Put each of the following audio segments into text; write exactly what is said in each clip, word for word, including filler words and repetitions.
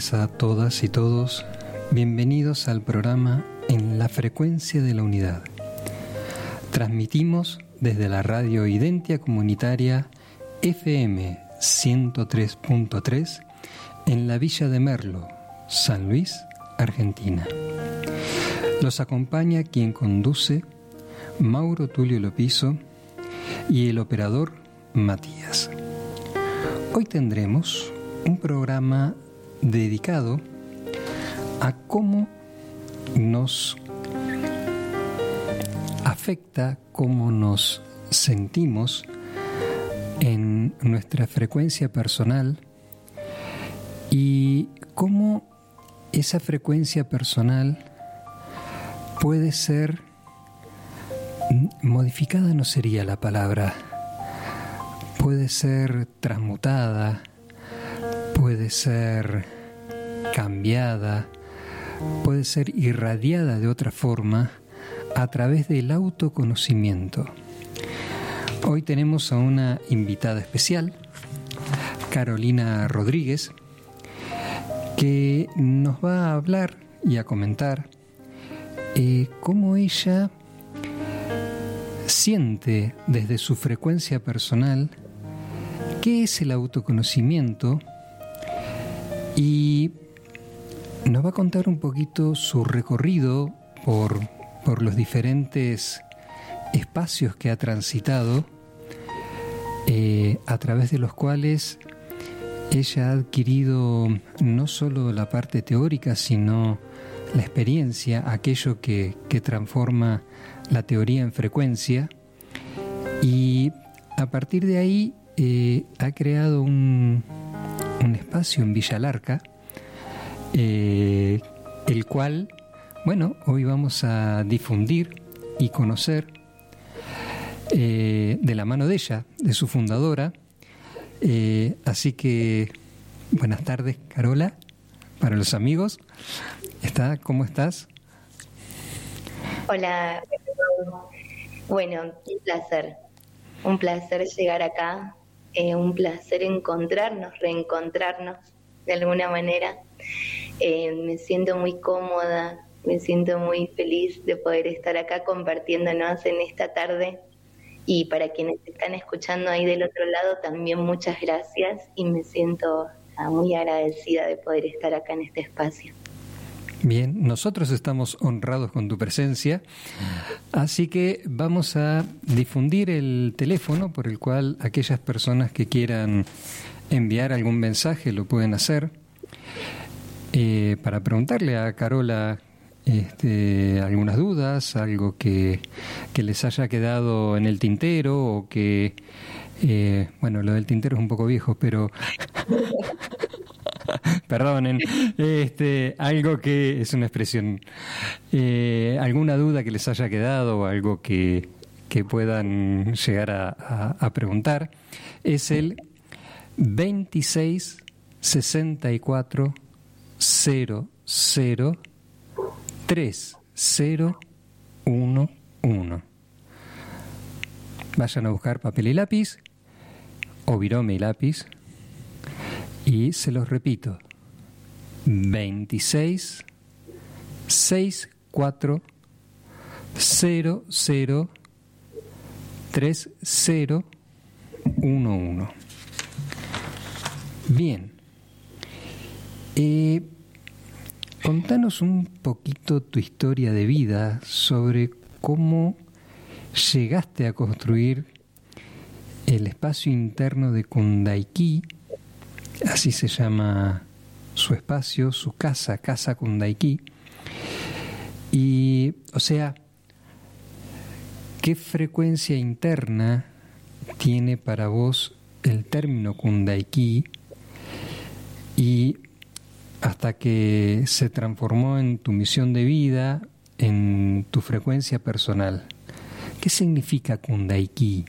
tardes a todas y todos. Bienvenidos al programa En la Frecuencia de la Unidad. Transmitimos desde la radio Identia Comunitaria F M ciento tres punto tres en la Villa de Merlo, San Luis, Argentina. Los acompaña quien conduce, Mauro Tulio Lopizo, y el operador Matías. Hoy tendremos un programa dedicado a cómo nos afecta, cómo nos sentimos en nuestra frecuencia personal y cómo esa frecuencia personal puede ser modificada, no sería la palabra, puede ser transmutada, puede ser cambiada, puede ser irradiada de otra forma a través del autoconocimiento. Hoy tenemos a una invitada especial, Carolina Rodríguez, que nos va a hablar y a comentar eh, cómo ella siente desde su frecuencia personal qué es el autoconocimiento, y nos va a contar un poquito su recorrido por, por los diferentes espacios que ha transitado, eh, a través de los cuales ella ha adquirido no solo la parte teórica, sino la experiencia, aquello que, que transforma la teoría en frecuencia, y a partir de ahí eh, ha creado un, un espacio en Villa Larca, eh, el cual, bueno, hoy vamos a difundir y conocer eh, de la mano de ella, de su fundadora. Eh, así que, buenas tardes, Carola, para los amigos. ¿Está? ¿Cómo estás? Hola, bueno, un placer, un placer llegar acá, eh, un placer encontrarnos, reencontrarnos de alguna manera. Eh, me siento muy cómoda, me siento muy feliz de poder estar acá compartiéndonos en esta tarde, y para quienes están escuchando ahí del otro lado también muchas gracias, y me siento ah, muy agradecida de poder estar acá en este espacio. Bien, nosotros estamos honrados con tu presencia, así que vamos a difundir el teléfono por el cual aquellas personas que quieran enviar algún mensaje lo pueden hacer, eh, para preguntarle a Carola este, algunas dudas, algo que, que les haya quedado en el tintero, o que, eh, bueno, lo del tintero es un poco viejo, pero... Perdonen, este, algo que es una expresión, eh, alguna duda que les haya quedado o algo que, que puedan llegar a, a, a preguntar, es el veintiséis sesenta y cuatro cero cero tres cero uno uno. Vayan a buscar papel y lápiz o virome y lápiz. Y se los repito, veintiséis sesenta y cuatro cero cero tres cero uno uno. Bien, eh, contanos un poquito tu historia de vida, sobre cómo llegaste a construir el espacio interno de Kundaiki. Así se llama su espacio, su casa, Casa Kundaiki. Y, o sea, ¿qué frecuencia interna tiene para vos el término Kundaiki? Y hasta que se transformó en tu misión de vida, en tu frecuencia personal. ¿Qué significa Kundaiki?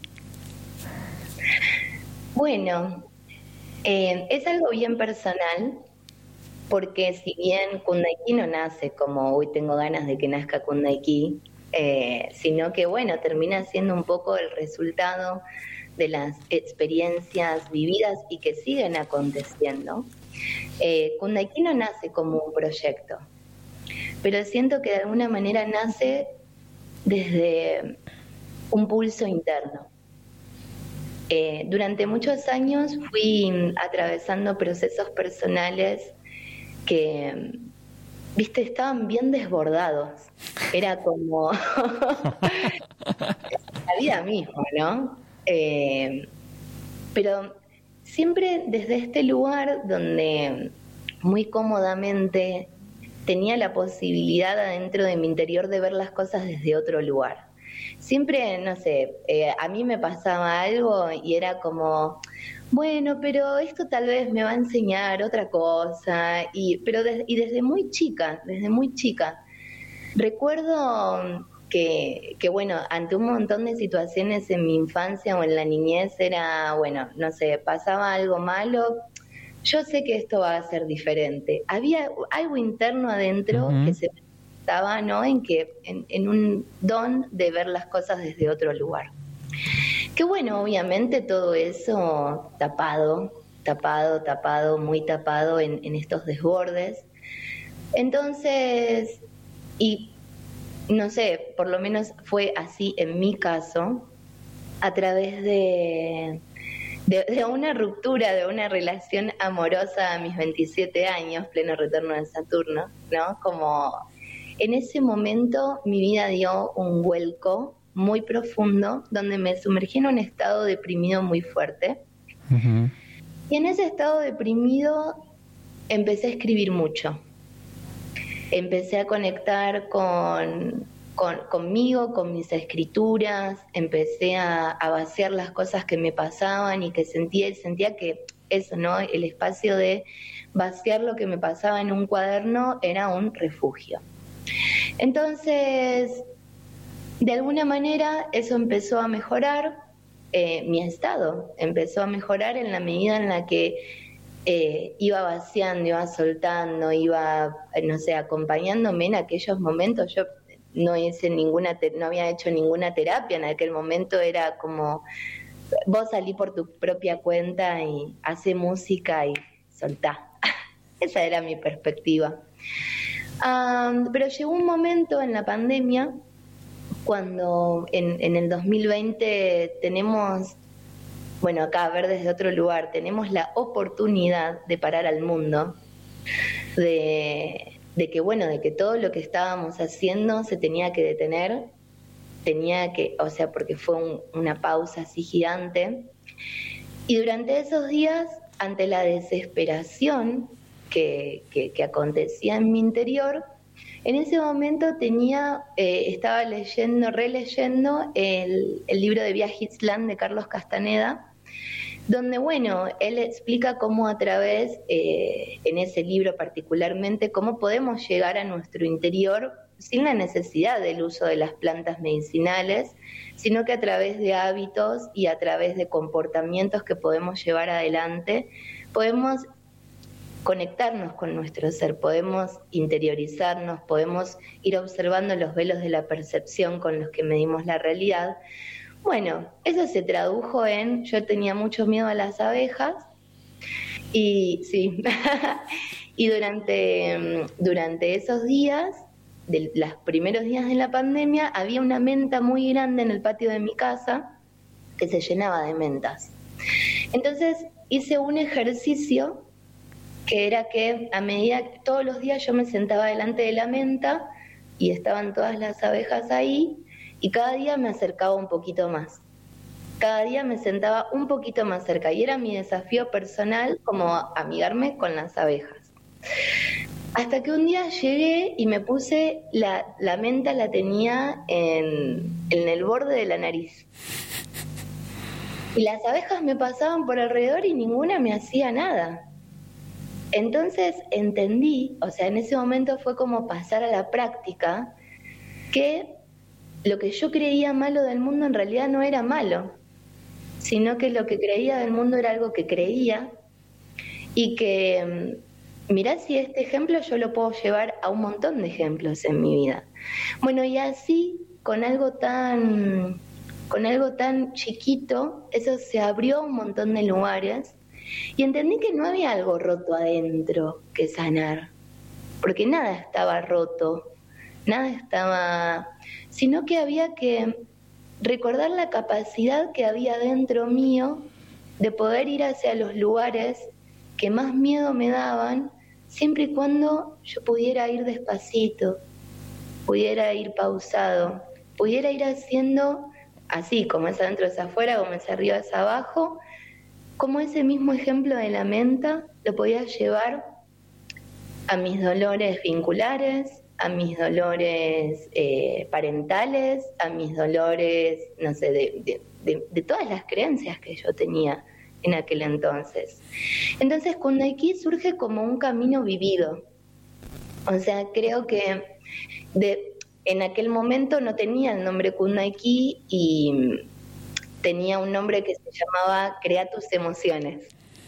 Bueno, Eh, es algo bien personal, porque si bien Kundaiki no nace como hoy tengo ganas de que nazca Kundaiki, eh, sino que bueno, termina siendo un poco el resultado de las experiencias vividas y que siguen aconteciendo. Eh, Kundalini no nace como un proyecto, pero siento que de alguna manera nace desde un pulso interno. Eh, durante muchos años fui atravesando procesos personales que, viste, estaban bien desbordados. Era como la vida misma, ¿no? Eh, pero siempre desde este lugar donde muy cómodamente tenía la posibilidad adentro de mi interior de ver las cosas desde otro lugar. Siempre, no sé, eh, a mí me pasaba algo y era como, bueno, pero esto tal vez me va a enseñar otra cosa, y, pero de, y desde muy chica, desde muy chica, recuerdo que, que, bueno, ante un montón de situaciones en mi infancia o en la niñez era, bueno, no sé, pasaba algo malo, yo sé que esto va a ser diferente. Había algo interno adentro uh-huh. que se estaba, ¿no? En que en, en un don de ver las cosas desde otro lugar. Que bueno, obviamente todo eso tapado, tapado, tapado, muy tapado en, en estos desbordes. Entonces, y no sé, por lo menos fue así en mi caso, a través de, de, de una ruptura, de una relación amorosa a mis veintisiete años, pleno retorno de Saturno, ¿no? Como en ese momento mi vida dio un vuelco muy profundo, donde me sumergí en un estado deprimido muy fuerte. Uh-huh. Y en ese estado deprimido empecé a escribir mucho. Empecé a conectar con, con, conmigo, con mis escrituras, empecé a, a vaciar las cosas que me pasaban y que sentía, y sentía que eso, ¿no? El espacio de vaciar lo que me pasaba en un cuaderno era un refugio. Entonces, de alguna manera eso empezó a mejorar, eh, mi estado empezó a mejorar en la medida en la que eh, iba vaciando, iba soltando, iba, no sé, acompañándome en aquellos momentos. Yo no hice ninguna, te- no había hecho ninguna terapia en aquel momento, era como vos salí por tu propia cuenta y hace música y soltá. Esa era mi perspectiva. Um, pero llegó un momento en la pandemia cuando en, en el dos mil veinte tenemos, bueno, acá a ver desde otro lugar, tenemos la oportunidad de parar al mundo, de, de que, bueno, de que todo lo que estábamos haciendo se tenía que detener, tenía que, o sea, porque fue un, una pausa así gigante. Y durante esos días, ante la desesperación que, que, que acontecía en mi interior, en ese momento tenía, eh, estaba leyendo, releyendo el, el libro de Viaje Islam de Carlos Castaneda, donde, bueno, él explica cómo a través, eh, en ese libro particularmente, cómo podemos llegar a nuestro interior sin la necesidad del uso de las plantas medicinales, sino que a través de hábitos y a través de comportamientos que podemos llevar adelante, podemos conectarnos con nuestro ser, podemos interiorizarnos, podemos ir observando los velos de la percepción con los que medimos la realidad. Bueno, eso se tradujo en, yo tenía mucho miedo a las abejas y sí, y durante, durante esos días, de los primeros días de la pandemia, había una menta muy grande en el patio de mi casa que se llenaba de mentas. Entonces hice un ejercicio que era que a medida que todos los días yo me sentaba delante de la menta y estaban todas las abejas ahí, y cada día me acercaba un poquito más. Cada día me sentaba un poquito más cerca y era mi desafío personal como amigarme con las abejas. Hasta que un día llegué y me puse, la, la menta la tenía en, en el borde de la nariz. Y las abejas me pasaban por alrededor y ninguna me hacía nada. Entonces entendí, o sea, en ese momento fue como pasar a la práctica, que lo que yo creía malo del mundo en realidad no era malo, sino que lo que creía del mundo era algo que creía y que, mirá si este ejemplo yo lo puedo llevar a un montón de ejemplos en mi vida. Bueno, y así, con algo tan, con algo tan chiquito, eso se abrió a un montón de lugares Y entendí que no había algo roto adentro que sanar, porque nada estaba roto, nada estaba, sino que había que recordar la capacidad que había dentro mío de poder ir hacia los lugares que más miedo me daban, siempre y cuando yo pudiera ir despacito, pudiera ir pausado, pudiera ir haciendo así, como es adentro es afuera, como es arriba es abajo, como ese mismo ejemplo de la menta lo podía llevar a mis dolores vinculares, a mis dolores eh, parentales, a mis dolores, no sé, de, de, de, de todas las creencias que yo tenía en aquel entonces. Entonces Kundaiki surge como un camino vivido. O sea, creo que de, en aquel momento no tenía el nombre Kundaiki y tenía un nombre que se llamaba Crea tus emociones.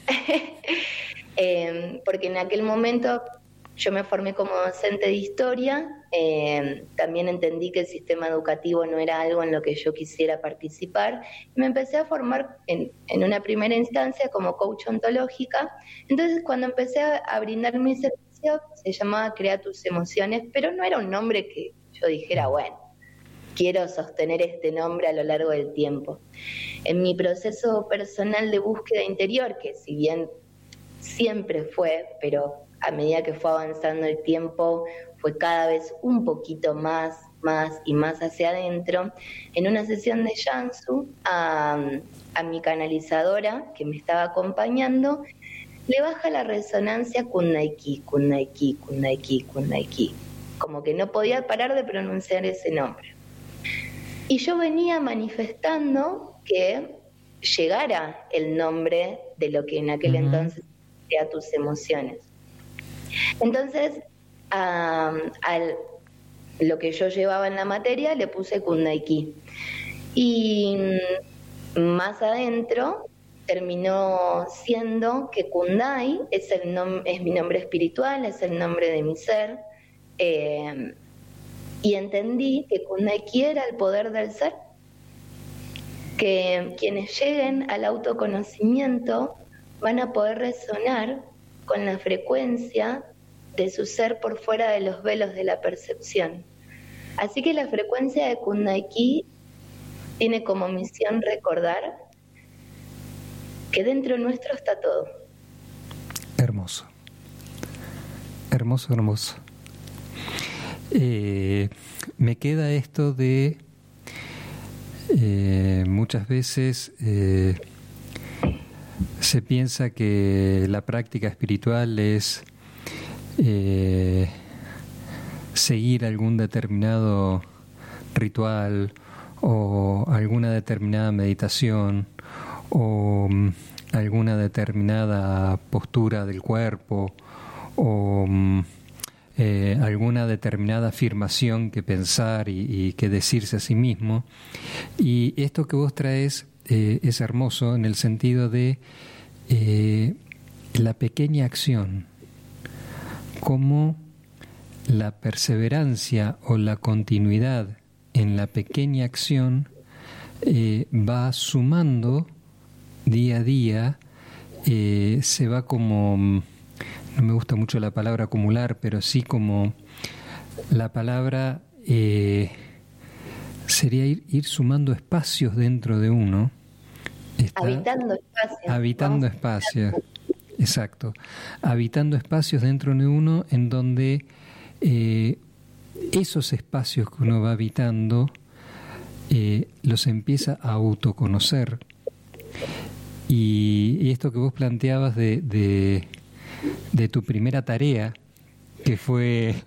eh, porque en aquel momento yo me formé como docente de historia, eh, también entendí que el sistema educativo no era algo en lo que yo quisiera participar, y me empecé a formar en, en una primera instancia como coach ontológica. Entonces cuando empecé a, a brindar mi servicio, se llamaba Crea tus emociones, pero no era un nombre que yo dijera, bueno, quiero sostener este nombre a lo largo del tiempo. En mi proceso personal de búsqueda interior, que si bien siempre fue, pero a medida que fue avanzando el tiempo, fue cada vez un poquito más, más y más hacia adentro. En una sesión de Shansu, a, a mi canalizadora que me estaba acompañando, le baja la resonancia Kundaiki, Kundaiki, Kundaiki, Kundaiki. Como que no podía parar de pronunciar ese nombre. Y yo venía manifestando que llegara el nombre de lo que en aquel uh-huh. entonces era tus emociones. Entonces, a, a lo que yo llevaba en la materia le puse Kundaiki. Y más adentro terminó siendo que Kundai es, el nom- es mi nombre espiritual, es el nombre de mi ser. Eh, y entendí que Kundaiki era el poder del ser. Que quienes lleguen al autoconocimiento van a poder resonar con la frecuencia de su ser por fuera de los velos de la percepción. Así que la frecuencia de Kundaiki tiene como misión recordar que dentro nuestro está todo. Hermoso. Hermoso, hermoso. Eh, me queda esto de eh, muchas veces eh, se piensa que la práctica espiritual es eh, seguir algún determinado ritual o alguna determinada meditación o um, alguna determinada postura del cuerpo o um, eh, alguna determinada afirmación que pensar y, y que decirse a sí mismo. Y esto que vos traes eh, es hermoso en el sentido de eh, la pequeña acción, como la perseverancia o la continuidad en la pequeña acción eh, va sumando día a día, eh, se va como, no me gusta mucho la palabra acumular, pero sí como la palabra eh, sería ir, ir sumando espacios dentro de uno. Está habitando espacios. Habitando espacios, exacto. Habitando espacios dentro de uno en donde eh, esos espacios que uno va habitando eh, los empieza a autoconocer. Y, y esto que vos planteabas de, de, de tu primera tarea, que fue...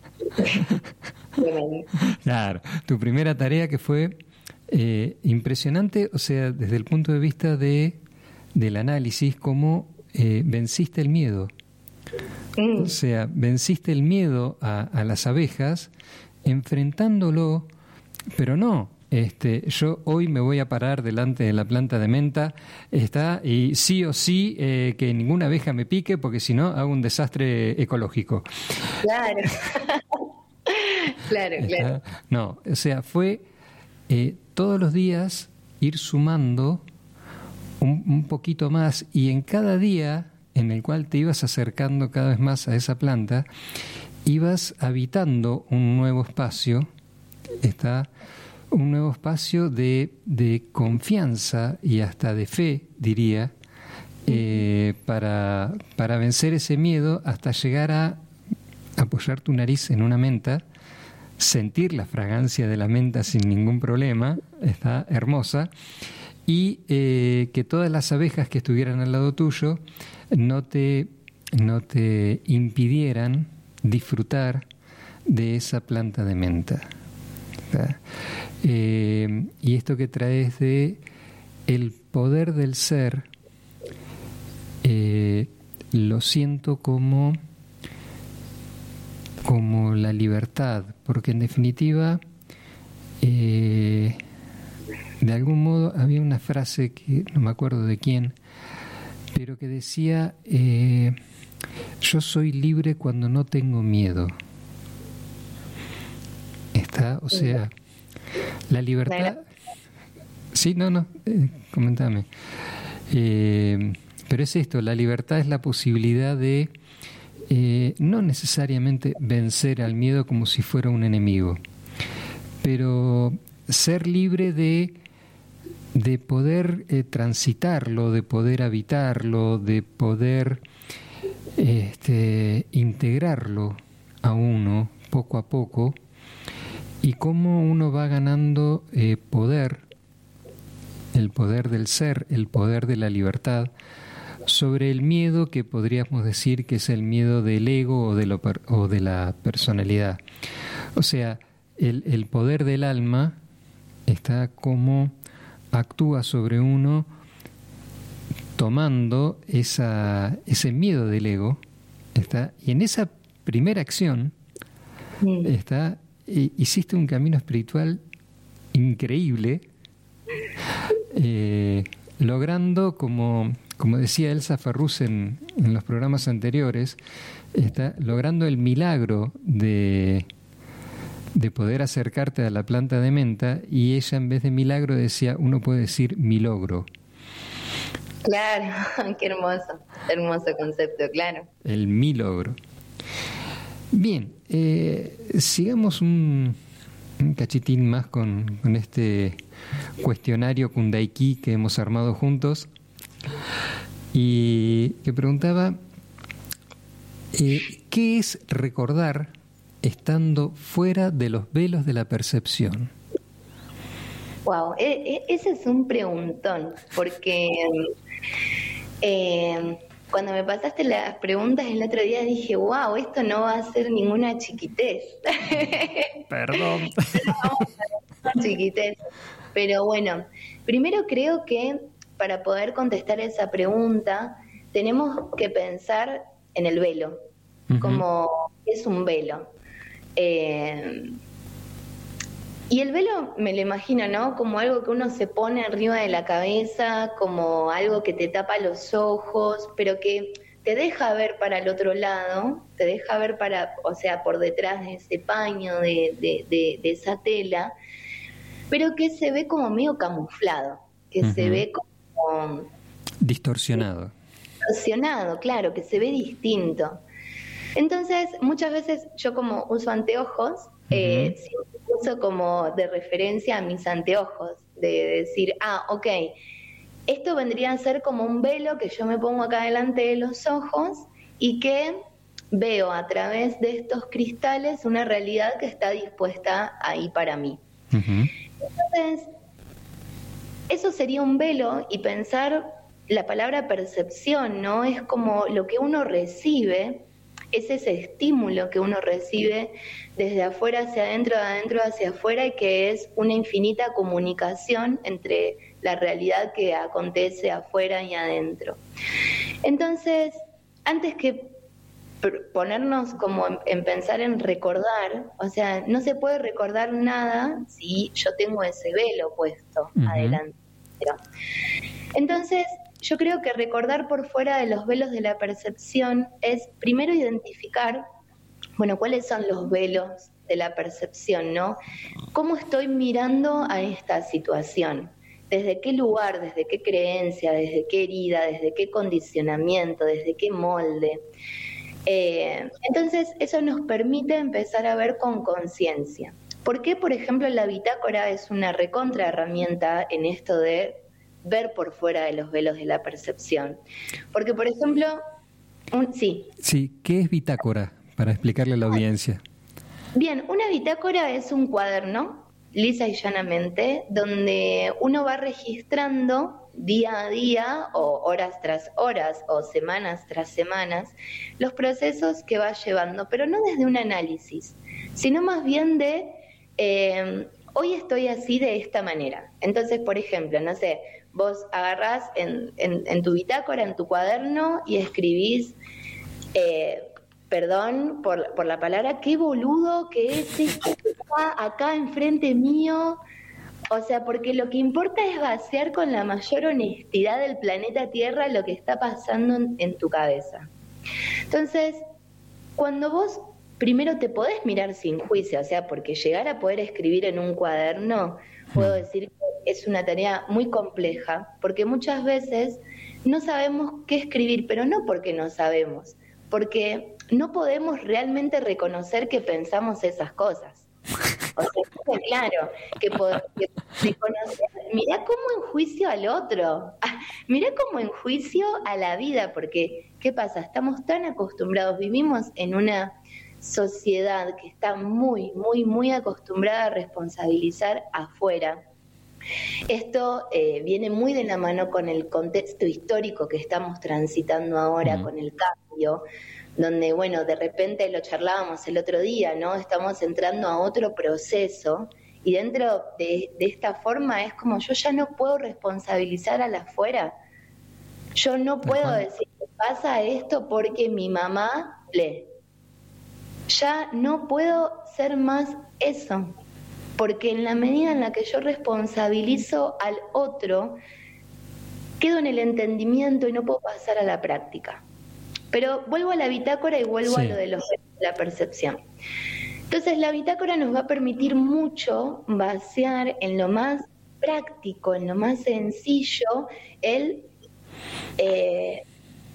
claro, tu primera tarea que fue eh, impresionante, o sea, desde el punto de vista de del análisis, cómo eh, venciste el miedo. Mm. O sea, venciste el miedo a, a las abejas, enfrentándolo, pero no... Este, yo hoy me voy a parar delante de la planta de menta, está, y sí o sí eh, que ninguna abeja me pique, porque si no hago un desastre ecológico. Claro, claro, está, claro. No, o sea, fue eh, todos los días ir sumando un, un poquito más, y en cada día en el cual te ibas acercando cada vez más a esa planta, ibas habitando un nuevo espacio, está un nuevo espacio de, de confianza y hasta de fe, diría, eh, para, para vencer ese miedo hasta llegar a apoyar tu nariz en una menta, sentir la fragancia de la menta sin ningún problema, está hermosa, y eh, que todas las abejas que estuvieran al lado tuyo no te, no te impidieran disfrutar de esa planta de menta. Eh, y esto que traes de el poder del ser, eh, lo siento como como la libertad, porque en definitiva eh, de algún modo había una frase que no me acuerdo de quién, pero que decía eh, yo soy libre cuando no tengo miedo. Está, o sea, la libertad. Sí, no, no, eh, comentame. Eh, pero es esto, la libertad es la posibilidad de eh, no necesariamente vencer al miedo como si fuera un enemigo, pero ser libre de, de poder eh, transitarlo, de poder habitarlo, de poder este, integrarlo a uno poco a poco, y cómo uno va ganando eh, poder, el poder del ser, el poder de la libertad, sobre el miedo que podríamos decir que es el miedo del ego o de, lo per, o de la personalidad. O sea, el, el poder del alma está como actúa sobre uno tomando esa, ese miedo del ego, está, y en esa primera acción está, hiciste un camino espiritual increíble, eh, logrando, como, como decía Elsa Ferrus en, en los programas anteriores, está logrando el milagro de, de poder acercarte a la planta de menta, y ella en vez de milagro decía, uno puede decir milogro. Claro, qué hermoso, hermoso concepto, claro. El milogro. Bien, eh, sigamos un, un cachitín más con, con este cuestionario Kundaiki que hemos armado juntos, y que preguntaba eh, ¿qué es recordar estando fuera de los velos de la percepción? Wow, e- e- ese es un preguntón, porque eh, cuando me pasaste las preguntas el otro día dije, wow, esto no va a ser ninguna chiquitez. Perdón. No, chiquitez. Pero bueno, primero creo que para poder contestar esa pregunta tenemos que pensar en el velo, uh-huh. Como es un velo. Eh, y el velo me lo imagino, ¿no? Como algo que uno se pone arriba de la cabeza, como algo que te tapa los ojos, pero que te deja ver para el otro lado, te deja ver para, o sea, por detrás de ese paño, de, de, de, de esa tela, pero que se ve como medio camuflado, que uh-huh. se ve como... distorsionado. Distorsionado, claro, que se ve distinto. Entonces, muchas veces yo como uso anteojos, uh-huh. eh, uso como de referencia a mis anteojos, de decir, ah, ok, esto vendría a ser como un velo que yo me pongo acá delante de los ojos y que veo a través de estos cristales una realidad que está dispuesta ahí para mí. Uh-huh. Entonces, eso sería un velo, y pensar la palabra percepción, ¿no? Es como lo que uno recibe, es ese estímulo que uno recibe desde afuera hacia adentro, de adentro hacia afuera, y que es una infinita comunicación entre la realidad que acontece afuera y adentro. Entonces, antes que ponernos como en, en pensar en recordar, o sea, no se puede recordar nada si yo tengo ese velo puesto uh-huh. adelante. Entonces, yo creo que recordar por fuera de los velos de la percepción es primero identificar, bueno, cuáles son los velos de la percepción, ¿no? ¿Cómo estoy mirando a esta situación? desde qué lugar, desde qué creencia, desde qué herida, desde qué condicionamiento, desde qué molde. Eh, entonces, eso nos permite empezar a ver con conciencia. ¿Por qué, por ejemplo, la bitácora es una recontra herramienta en esto de ver por fuera de los velos de la percepción? Porque, por ejemplo, un, sí. Sí, ¿qué es bitácora? Para explicarle a la audiencia. Bien, una bitácora es un cuaderno, lisa y llanamente, donde uno va registrando día a día, o horas tras horas, o semanas tras semanas, los procesos que va llevando, pero no desde un análisis, sino más bien de, eh, hoy estoy así de esta manera. Entonces, por ejemplo, no sé, vos agarrás en, en, en tu bitácora, en tu cuaderno, y escribís, eh, perdón por, por la palabra, qué boludo que es este que está acá enfrente mío. O sea, porque lo que importa es vaciar con la mayor honestidad del planeta Tierra lo que está pasando en, en tu cabeza. Entonces, cuando vos primero te podés mirar sin juicio, o sea, porque llegar a poder escribir en un cuaderno, puedo decir que es una tarea muy compleja, porque muchas veces no sabemos qué escribir, pero no porque no sabemos, porque no podemos realmente reconocer que pensamos esas cosas. O sea, claro, que, pod- que reconocer, mirá cómo enjuicio al otro, mirá cómo enjuicio a la vida, porque, ¿qué pasa? Estamos tan acostumbrados, vivimos en una sociedad que está muy, muy, muy acostumbrada a responsabilizar afuera. Esto eh, viene muy de la mano con el contexto histórico que estamos transitando ahora, mm. con el cambio, donde, bueno, de repente lo charlábamos el otro día, ¿no? Estamos entrando a otro proceso y dentro de, de esta forma es como yo ya no puedo responsabilizar a la afuera. Yo no puedo Ajá. decir que pasa esto porque mi mamá le. Ya no puedo ser más eso, porque en la medida en la que yo responsabilizo al otro, quedo en el entendimiento y no puedo pasar a la práctica. Pero vuelvo a la bitácora y vuelvo sí. a lo de, los, de la percepción. Entonces la bitácora nos va a permitir mucho vaciar en lo más práctico, en lo más sencillo, el... Eh,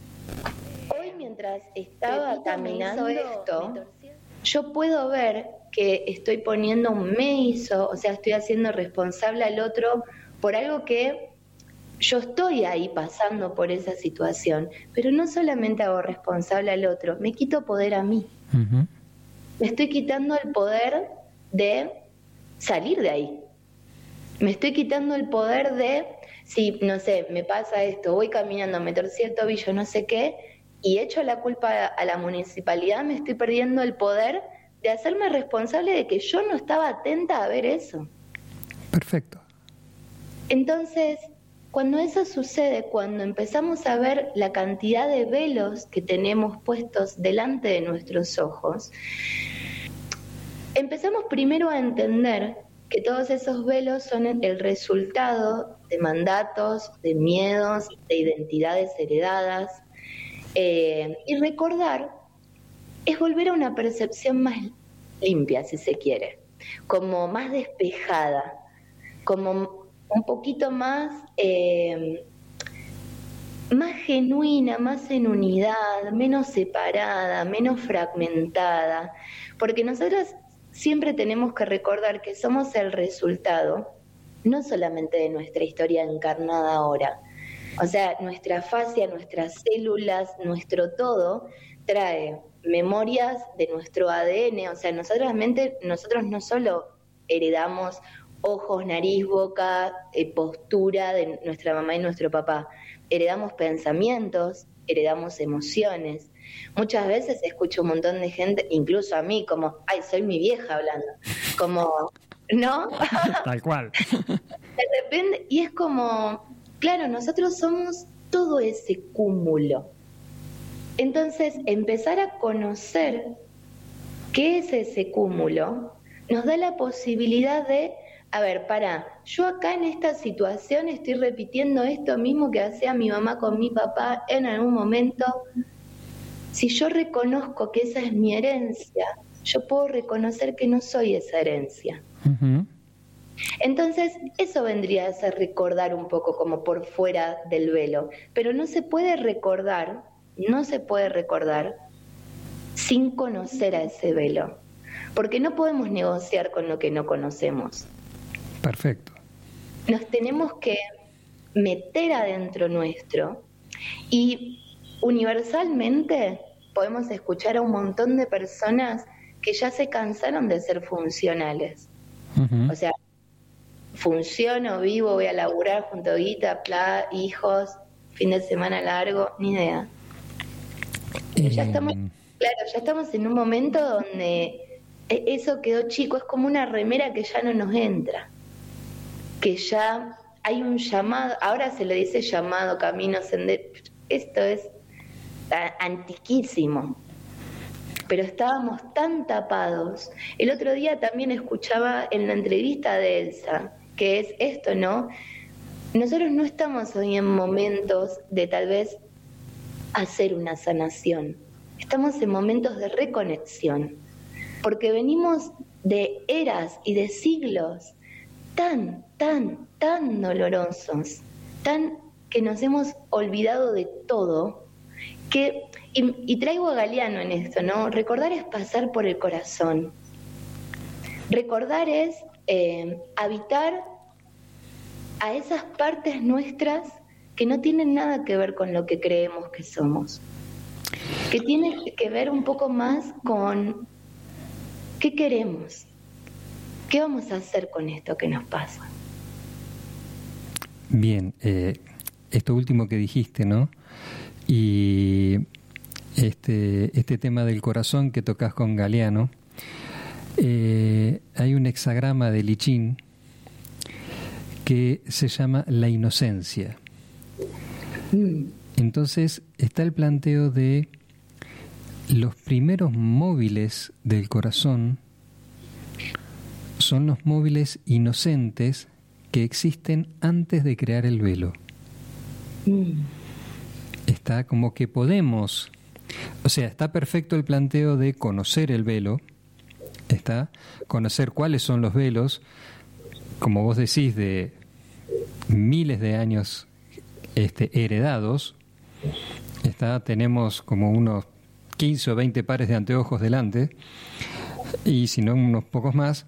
hoy mientras estaba caminando esto, yo puedo ver que estoy poniendo un me hizo, o sea, estoy haciendo responsable al otro por algo que yo estoy ahí pasando por esa situación, pero no solamente hago responsable al otro, me quito poder a mí. Uh-huh. Me estoy quitando el poder de salir de ahí. Me estoy quitando el poder de, si, no sé, me pasa esto, voy caminando, me torcí el tobillo, no sé qué, y echo la culpa a la municipalidad, me estoy perdiendo el poder de hacerme responsable de que yo no estaba atenta a ver eso. Perfecto. Entonces, cuando eso sucede, cuando empezamos a ver la cantidad de velos que tenemos puestos delante de nuestros ojos, empezamos primero a entender que todos esos velos son el resultado de mandatos, de miedos, de identidades heredadas, eh, y recordar es volver a una percepción más limpia, si se quiere, como más despejada, como un poquito más, eh, más genuina, más en unidad, menos separada, menos fragmentada, porque nosotros siempre tenemos que recordar que somos el resultado, no solamente de nuestra historia encarnada ahora, o sea, nuestra fascia, nuestras células, nuestro todo, trae memorias de nuestro A D N, o sea, nosotros, nosotros no solo heredamos ojos, nariz, boca, eh, postura de nuestra mamá y nuestro papá. Heredamos pensamientos, heredamos emociones. Muchas veces escucho un montón de gente, incluso a mí, como, ay, soy mi vieja hablando. Como, ¿no? Tal cual. De repente, y es como, claro, nosotros somos todo ese cúmulo. Entonces, empezar a conocer qué es ese cúmulo nos da la posibilidad de a ver, pará, yo acá en esta situación estoy repitiendo esto mismo que hacía mi mamá con mi papá en algún momento. Si yo reconozco que esa es mi herencia, yo puedo reconocer que no soy esa herencia. Uh-huh. Entonces, eso vendría a ser recordar un poco como por fuera del velo, pero no se puede recordar, no se puede recordar sin conocer a ese velo, porque no podemos negociar con lo que no conocemos. Perfecto. Nos tenemos que meter adentro nuestro y universalmente podemos escuchar a un montón de personas que ya se cansaron de ser funcionales. Uh-huh. O sea, funciono, vivo, voy a laburar junto a guita, pla, hijos, fin de semana largo, ni idea. Eh... Ya estamos, claro, ya estamos en un momento donde eso quedó chico, es como una remera que ya no nos entra, que ya hay un llamado, ahora se le dice llamado, camino, sendero, esto es antiquísimo, pero estábamos tan tapados. El otro día también escuchaba en la entrevista de Elsa, que es esto, ¿no? Nosotros no estamos hoy en momentos de tal vez hacer una sanación, estamos en momentos de reconexión, porque venimos de eras y de siglos tan, tan, tan dolorosos, tan que nos hemos olvidado de todo, que, y, y traigo a Galeano en esto, ¿no? Recordar es pasar por el corazón. Recordar es eh, habitar a esas partes nuestras que no tienen nada que ver con lo que creemos que somos, que tienen que ver un poco más con qué queremos, qué vamos a hacer con esto que nos pasa. Bien, eh, esto último que dijiste, ¿no? Y este, este tema del corazón que tocas con Galeano, eh, hay un hexagrama de Lichín que se llama la inocencia. Entonces está el planteo de los primeros móviles del corazón son los móviles inocentes que existen antes de crear el velo. Mm. Está como que podemos, o sea, está perfecto el planteo de conocer el velo, está conocer cuáles son los velos, como vos decís, de miles de años este, heredados. Está, tenemos como unos quince o veinte pares de anteojos delante, y si no unos pocos más.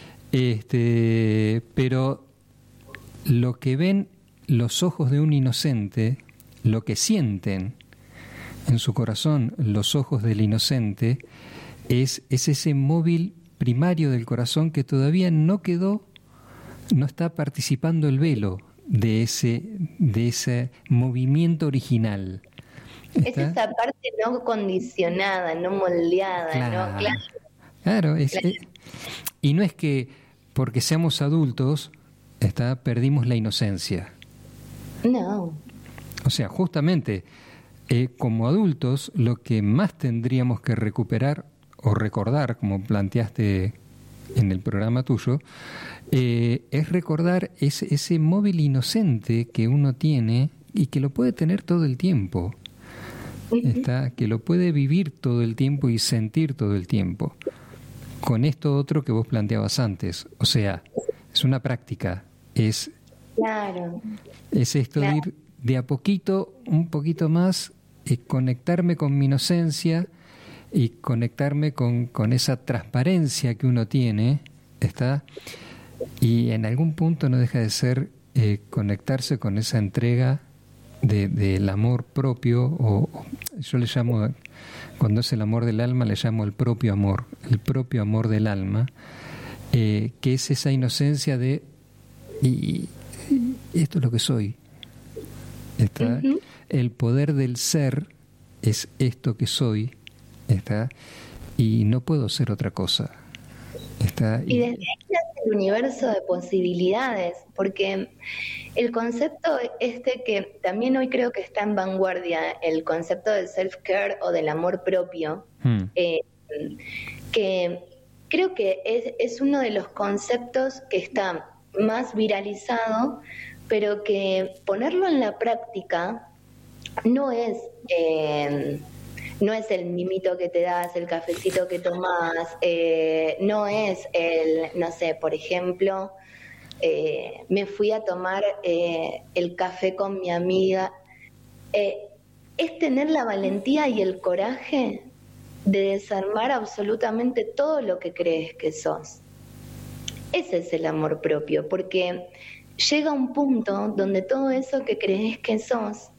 Este, pero lo que ven los ojos de un inocente, lo que sienten en su corazón los ojos del inocente, es, es ese móvil primario del corazón que todavía no quedó, no está participando el velo de ese, de ese movimiento original. ¿Está? Es esa parte no condicionada, no moldeada, claro. ¿no? Claro, claro, es, claro. Es, y no es que porque seamos adultos está, perdimos la inocencia. No. O sea, justamente eh, como adultos lo que más tendríamos que recuperar o recordar, como planteaste en el programa tuyo, eh, es recordar ese, ese móvil inocente que uno tiene y que lo puede tener todo el tiempo. Está, que lo puede vivir todo el tiempo y sentir todo el tiempo. Con esto otro que vos planteabas antes, o sea, es una práctica, es, claro. es esto claro. de ir de a poquito, un poquito más, y conectarme con mi inocencia y conectarme con, con esa transparencia que uno tiene, está, y en algún punto no deja de ser eh, conectarse con esa entrega de, del amor propio, o yo le llamo, cuando es el amor del alma, le llamo el propio amor, el propio amor del alma, eh, que es esa inocencia de, y, y esto es lo que soy. Está, uh-huh. El poder del ser es esto que soy, está, y no puedo ser otra cosa. Está, y, y desde ahí nace el universo de posibilidades, porque el concepto este que también hoy creo que está en vanguardia, el concepto del self-care o del amor propio, hmm. eh, que creo que es, es uno de los conceptos que está más viralizado, pero que ponerlo en la práctica no es eh, no es el mimito que te das, el cafecito que tomás, eh, no es el, no sé, por ejemplo, eh, me fui a tomar eh, el café con mi amiga. Eh, es tener la valentía y el coraje de desarmar absolutamente todo lo que crees que sos. Ese es el amor propio, porque llega un punto donde todo eso que crees que sos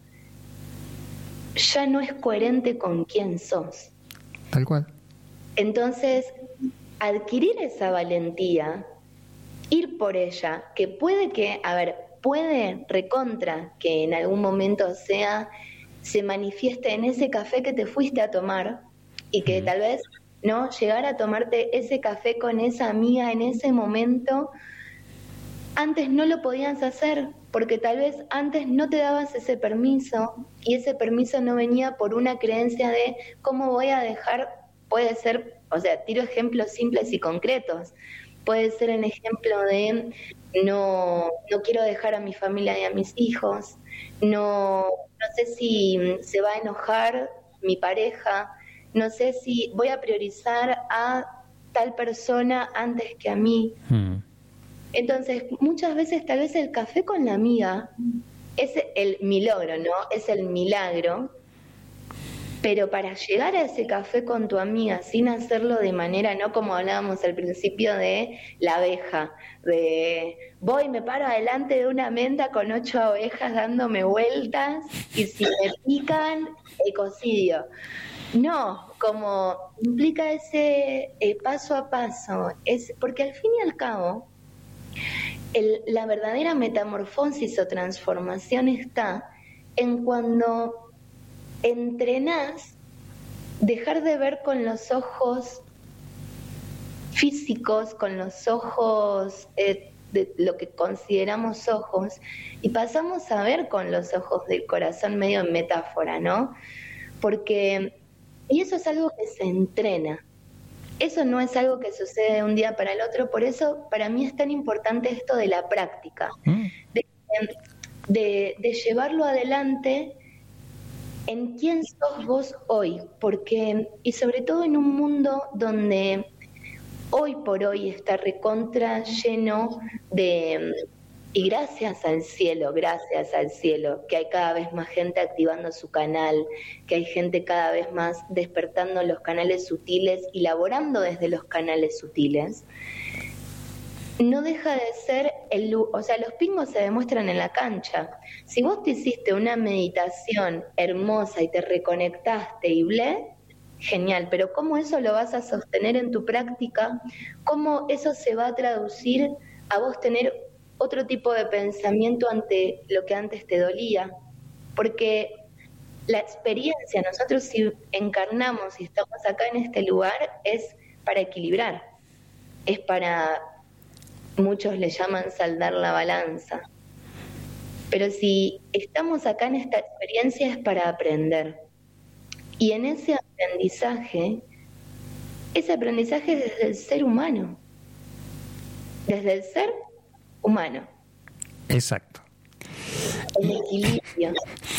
ya no es coherente con quién sos. Tal cual. Entonces, adquirir esa valentía, ir por ella, que puede que, a ver, puede recontra que en algún momento sea, se manifieste en ese café que te fuiste a tomar y que tal vez, ¿no?, llegar a tomarte ese café con esa amiga en ese momento, antes no lo podías hacer, porque tal vez antes no te dabas ese permiso y ese permiso no venía por una creencia de cómo voy a dejar, puede ser, o sea, tiro ejemplos simples y concretos, puede ser el ejemplo de no, no quiero dejar a mi familia y a mis hijos, no, no sé si se va a enojar mi pareja, no sé si voy a priorizar a tal persona antes que a mí. Hmm. Entonces, muchas veces tal vez el café con la amiga es el milagro, ¿no? Es el milagro, pero para llegar a ese café con tu amiga sin hacerlo de manera, no como hablábamos al principio de la abeja, de voy, me paro adelante de una menta con ocho abejas dándome vueltas y si me pican, ecocidio. No, como implica ese eh, paso a paso, es porque al fin y al cabo, el, la verdadera metamorfosis o transformación está en cuando entrenás dejar de ver con los ojos físicos, con los ojos eh, de lo que consideramos ojos, y pasamos a ver con los ojos del corazón, medio en metáfora, ¿no? Porque, y eso es algo que se entrena. Eso no es algo que sucede de un día para el otro, por eso para mí es tan importante esto de la práctica, de, de, de llevarlo adelante en quién sos vos hoy, porque, y sobre todo en un mundo donde hoy por hoy está recontra lleno de, y gracias al cielo, gracias al cielo, que hay cada vez más gente activando su canal, que hay gente cada vez más despertando los canales sutiles y laborando desde los canales sutiles, no deja de ser, el, o sea, los pingos se demuestran en la cancha. Si vos te hiciste una meditación hermosa y te reconectaste y ble, genial, pero ¿cómo eso lo vas a sostener en tu práctica? ¿Cómo eso se va a traducir a vos tener otro tipo de pensamiento ante lo que antes te dolía? Porque la experiencia, nosotros si encarnamos y estamos acá en este lugar, es para equilibrar, es para, muchos le llaman saldar la balanza, pero si estamos acá en esta experiencia es para aprender, y en ese aprendizaje, ese aprendizaje es desde el ser humano, desde el ser humano. Exacto. El equilibrio.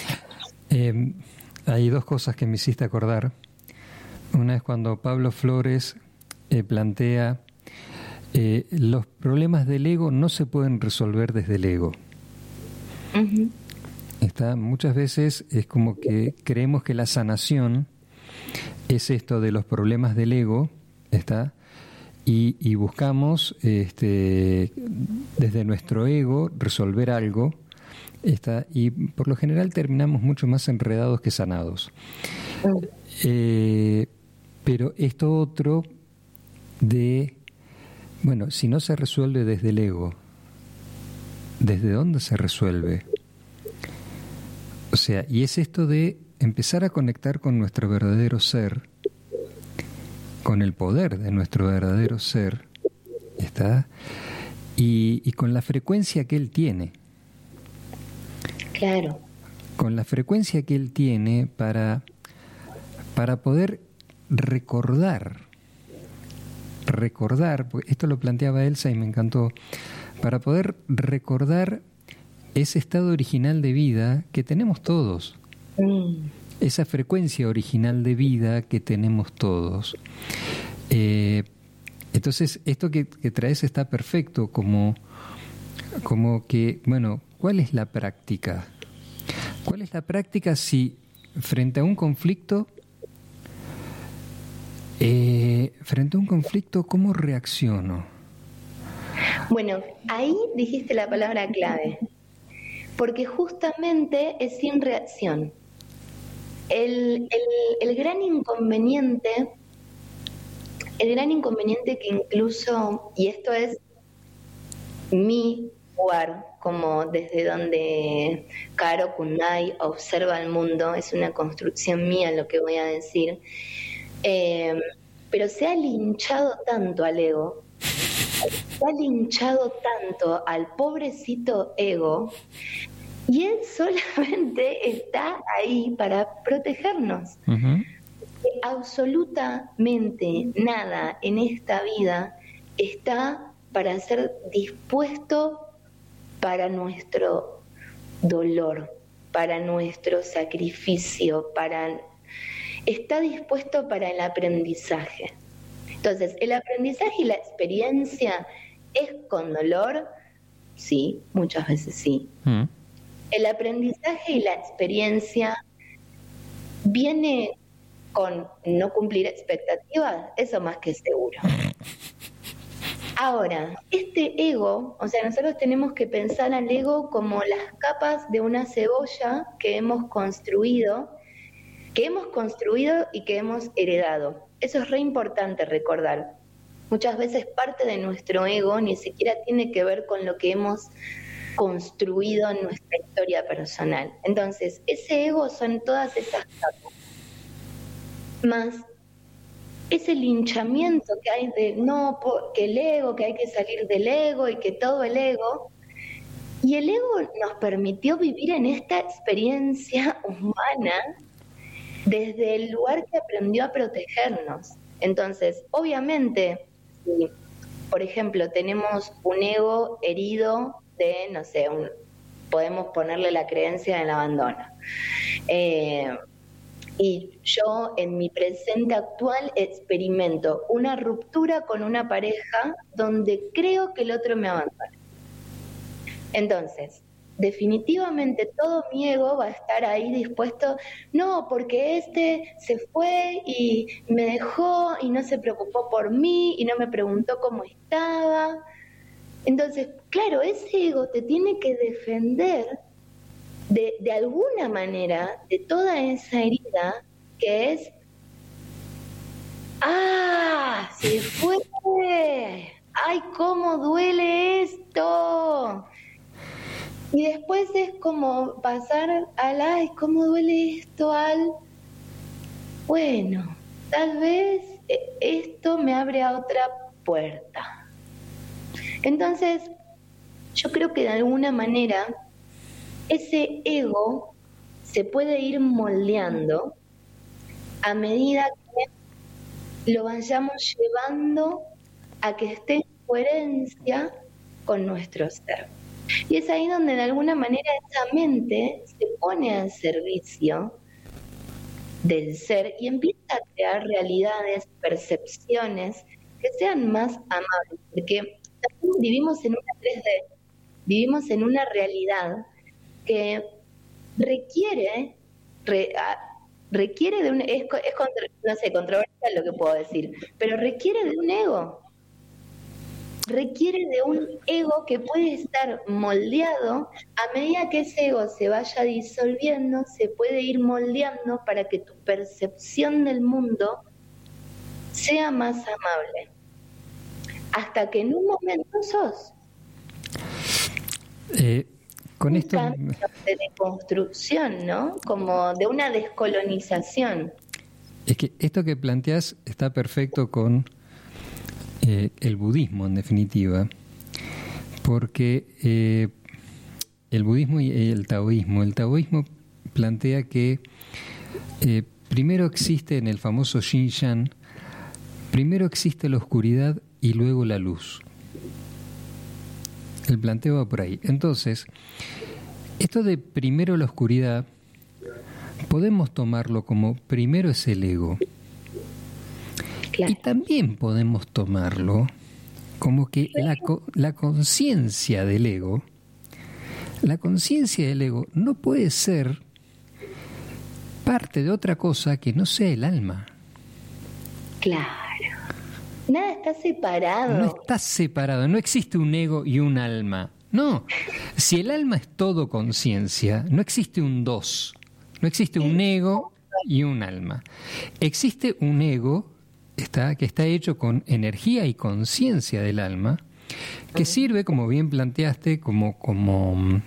Eh, hay dos cosas que me hiciste acordar. Una es cuando Pablo Flores eh, plantea eh, los problemas del ego no se pueden resolver desde el ego. Uh-huh. Está, muchas veces es como que creemos que la sanación es esto de los problemas del ego, está, y, y buscamos este, desde nuestro ego resolver algo, está, y por lo general terminamos mucho más enredados que sanados. Uh-huh. Eh, pero esto otro de, bueno, si no se resuelve desde el ego, ¿desde dónde se resuelve? O sea, y es esto de empezar a conectar con nuestro verdadero ser, con el poder de nuestro verdadero ser, ¿está? Y, y con la frecuencia que él tiene. Claro. Con la frecuencia que él tiene para, para poder recordar, recordar, porque esto lo planteaba Elsa y me encantó, para poder recordar ese estado original de vida que tenemos todos, mm. esa frecuencia original de vida que tenemos todos. Eh, entonces, esto que, que traes está perfecto como, como que, bueno, ¿cuál es la práctica? ¿Cuál es la práctica si frente a un conflicto, eh, frente a un conflicto, cómo reacciono? Bueno, ahí dijiste la palabra clave, porque justamente es sin reacción. El, el, el gran inconveniente, el gran inconveniente que incluso, y esto es mi lugar, como desde donde Caro Kundai observa el mundo, es una construcción mía lo que voy a decir, eh, pero se ha linchado tanto al ego, se ha linchado tanto al pobrecito ego, y él solamente está ahí para protegernos. Uh-huh. Absolutamente nada en esta vida está para ser dispuesto para nuestro dolor, para nuestro sacrificio, para está dispuesto para el aprendizaje. Entonces, el aprendizaje y la experiencia es con dolor, sí, muchas veces sí. Mm. El aprendizaje y la experiencia viene con no cumplir expectativas, eso más que seguro. Ahora, este ego, o sea, nosotros tenemos que pensar al ego como las capas de una cebolla que hemos construido, que hemos construido y que hemos heredado. Eso es re importante recordar. Muchas veces parte de nuestro ego ni siquiera tiene que ver con lo que hemos construido en nuestra historia personal. Entonces, ese ego son todas esas capas. Más ese linchamiento que hay de, no, que el ego, que hay que salir del ego y que todo el ego. Y el ego nos permitió vivir en esta experiencia humana desde el lugar que aprendió a protegernos. Entonces, obviamente, si, por ejemplo, tenemos un ego herido de, no sé, un, podemos ponerle la creencia del abandono. Eh, y yo en mi presente actual experimento una ruptura con una pareja donde creo que el otro me abandona. Entonces, definitivamente todo mi ego va a estar ahí dispuesto, no, porque este se fue y me dejó y no se preocupó por mí y no me preguntó cómo estaba. Entonces, claro, ese ego te tiene que defender de, de alguna manera de toda esa herida que es, ¡ah! ¡Se fue! ¡Ay, cómo duele esto! Y después es como pasar al, ¡ay, cómo duele esto! Al, bueno, tal vez esto me abre a otra puerta. Entonces, yo creo que de alguna manera ese ego se puede ir moldeando a medida que lo vayamos llevando a que esté en coherencia con nuestro ser. Y es ahí donde de alguna manera esa mente se pone al servicio del ser y empieza a crear realidades, percepciones que sean más amables, porque también vivimos en una tres D, vivimos en una realidad que requiere, re, requiere de un, es, es contra, no sé, controversial lo que puedo decir, pero requiere de un ego, requiere de un ego que puede estar moldeado a medida que ese ego se vaya disolviendo, se puede ir moldeando para que tu percepción del mundo sea más amable, hasta que en un momento sos. Eh, con un esto cambio de deconstrucción, ¿no? Como de una descolonización. Es que esto que planteas está perfecto con eh, el budismo, en definitiva, porque eh, el budismo y el taoísmo, el taoísmo plantea que eh, primero existe en el famoso Yin-Yang, primero existe la oscuridad y luego la luz. El planteo va por ahí. Entonces, esto de primero la oscuridad, podemos tomarlo como primero es el ego. Claro. Y también podemos tomarlo como que la, la conciencia del ego, la conciencia del ego no puede ser parte de otra cosa que no sea el alma. Claro. Nada está separado. No está separado, no existe un ego y un alma. No, si el alma es todo conciencia, no existe un dos, no existe un ego y un alma. Existe un ego está, que está hecho con energía y conciencia del alma, que sirve, como bien planteaste, como, como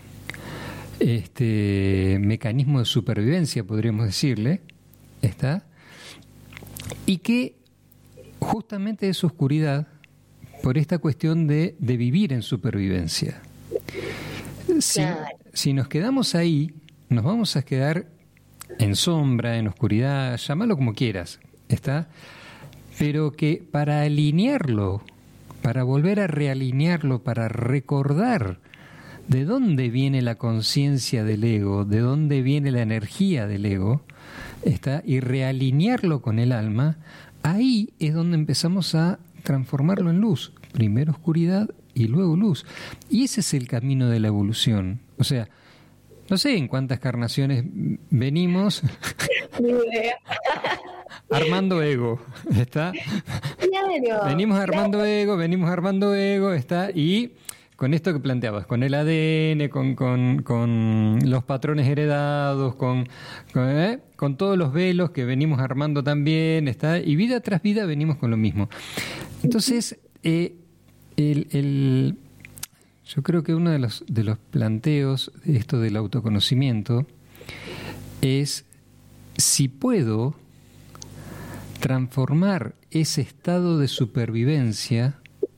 este mecanismo de supervivencia, podríamos decirle, ¿está? Y que justamente es oscuridad por esta cuestión de, de vivir en supervivencia. Si, claro. si nos quedamos ahí, nos vamos a quedar en sombra, en oscuridad, llámalo como quieras, ¿está? Pero que para alinearlo, para volver a realinearlo, para recordar de dónde viene la conciencia del ego, de dónde viene la energía del ego, ¿está? Y realinearlo con el alma, ahí es donde empezamos a transformarlo en luz. Primero oscuridad y luego luz. Y ese es el camino de la evolución. O sea, no sé en cuántas carnaciones venimos armando ego, ¿está? Claro, venimos armando claro. ego, venimos armando ego, ¿está? Y con esto que planteabas, con el A D N, con, con, con los patrones heredados, con, con, ¿eh? con todos los velos que venimos armando también, ¿está? Y vida tras vida venimos con lo mismo. Entonces, eh, el, el, yo creo que uno de los, de los planteos de esto del autoconocimiento es si puedo transformar ese estado de supervivencia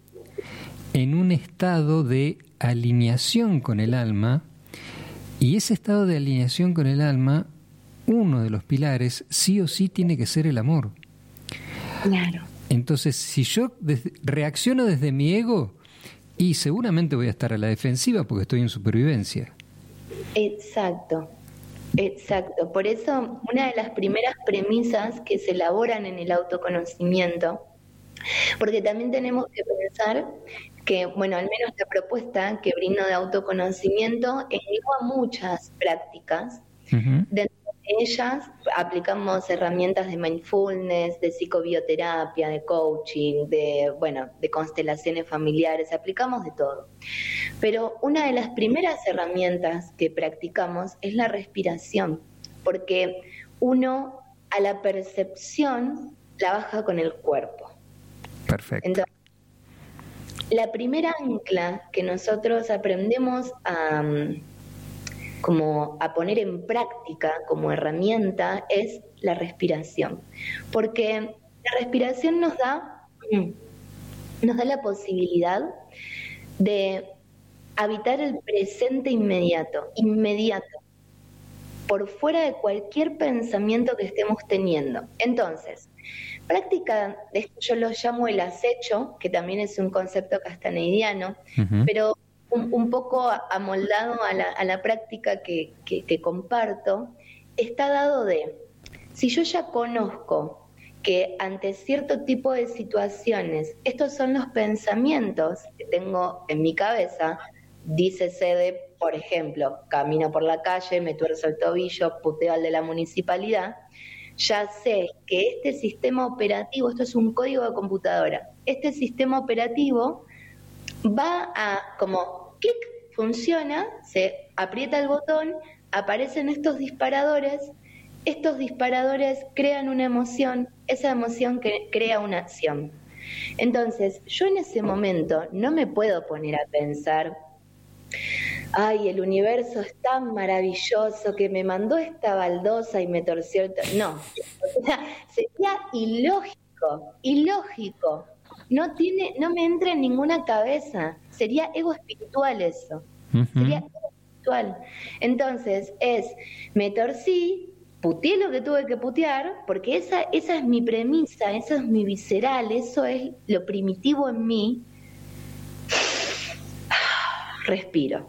en un estado de alineación con el alma, y ese estado de alineación con el alma, uno de los pilares sí o sí tiene que ser el amor. Claro. Entonces, si yo des- reacciono desde mi ego, y seguramente voy a estar a la defensiva porque estoy en supervivencia. Exacto, exacto. Por eso, una de las primeras premisas que se elaboran en el autoconocimiento, porque también tenemos que pensar que, bueno, al menos la propuesta que brindo de autoconocimiento engloba muchas prácticas. Uh-huh. Dentro de ellas aplicamos herramientas de mindfulness, de psicobioterapia, de coaching, de, bueno, de constelaciones familiares, aplicamos de todo. Pero una de las primeras herramientas que practicamos es la respiración, porque uno a la percepción la baja con el cuerpo. Perfecto. Entonces, la primera ancla que nosotros aprendemos a, como a poner en práctica como herramienta es la respiración, porque la respiración nos da, nos da la posibilidad de habitar el presente inmediato, inmediato, por fuera de cualquier pensamiento que estemos teniendo. Entonces, práctica, esto yo lo llamo el acecho, que también es un concepto castaneidiano, uh-huh. pero un, un poco amoldado a la, a la práctica que, que, que comparto, está dado de, si yo ya conozco que ante cierto tipo de situaciones, estos son los pensamientos que tengo en mi cabeza, dícese de, por ejemplo, camino por la calle, me tuerzo el tobillo, puteo al de la municipalidad, ya sé que este sistema operativo, esto es un código de computadora, este sistema operativo va a, como clic, funciona, se aprieta el botón, aparecen estos disparadores, estos disparadores crean una emoción, esa emoción que crea una acción. Entonces, yo en ese momento no me puedo poner a pensar, ay, el universo es tan maravilloso que me mandó esta baldosa y me torció el... To-. No, o sea, sería ilógico, ilógico. No tiene, no me entra en ninguna cabeza. Sería ego espiritual eso. Uh-huh. Sería ego espiritual. Entonces, es, me torcí, puteé lo que tuve que putear, porque esa, esa es mi premisa, eso es mi visceral, eso es lo primitivo en mí. Respiro.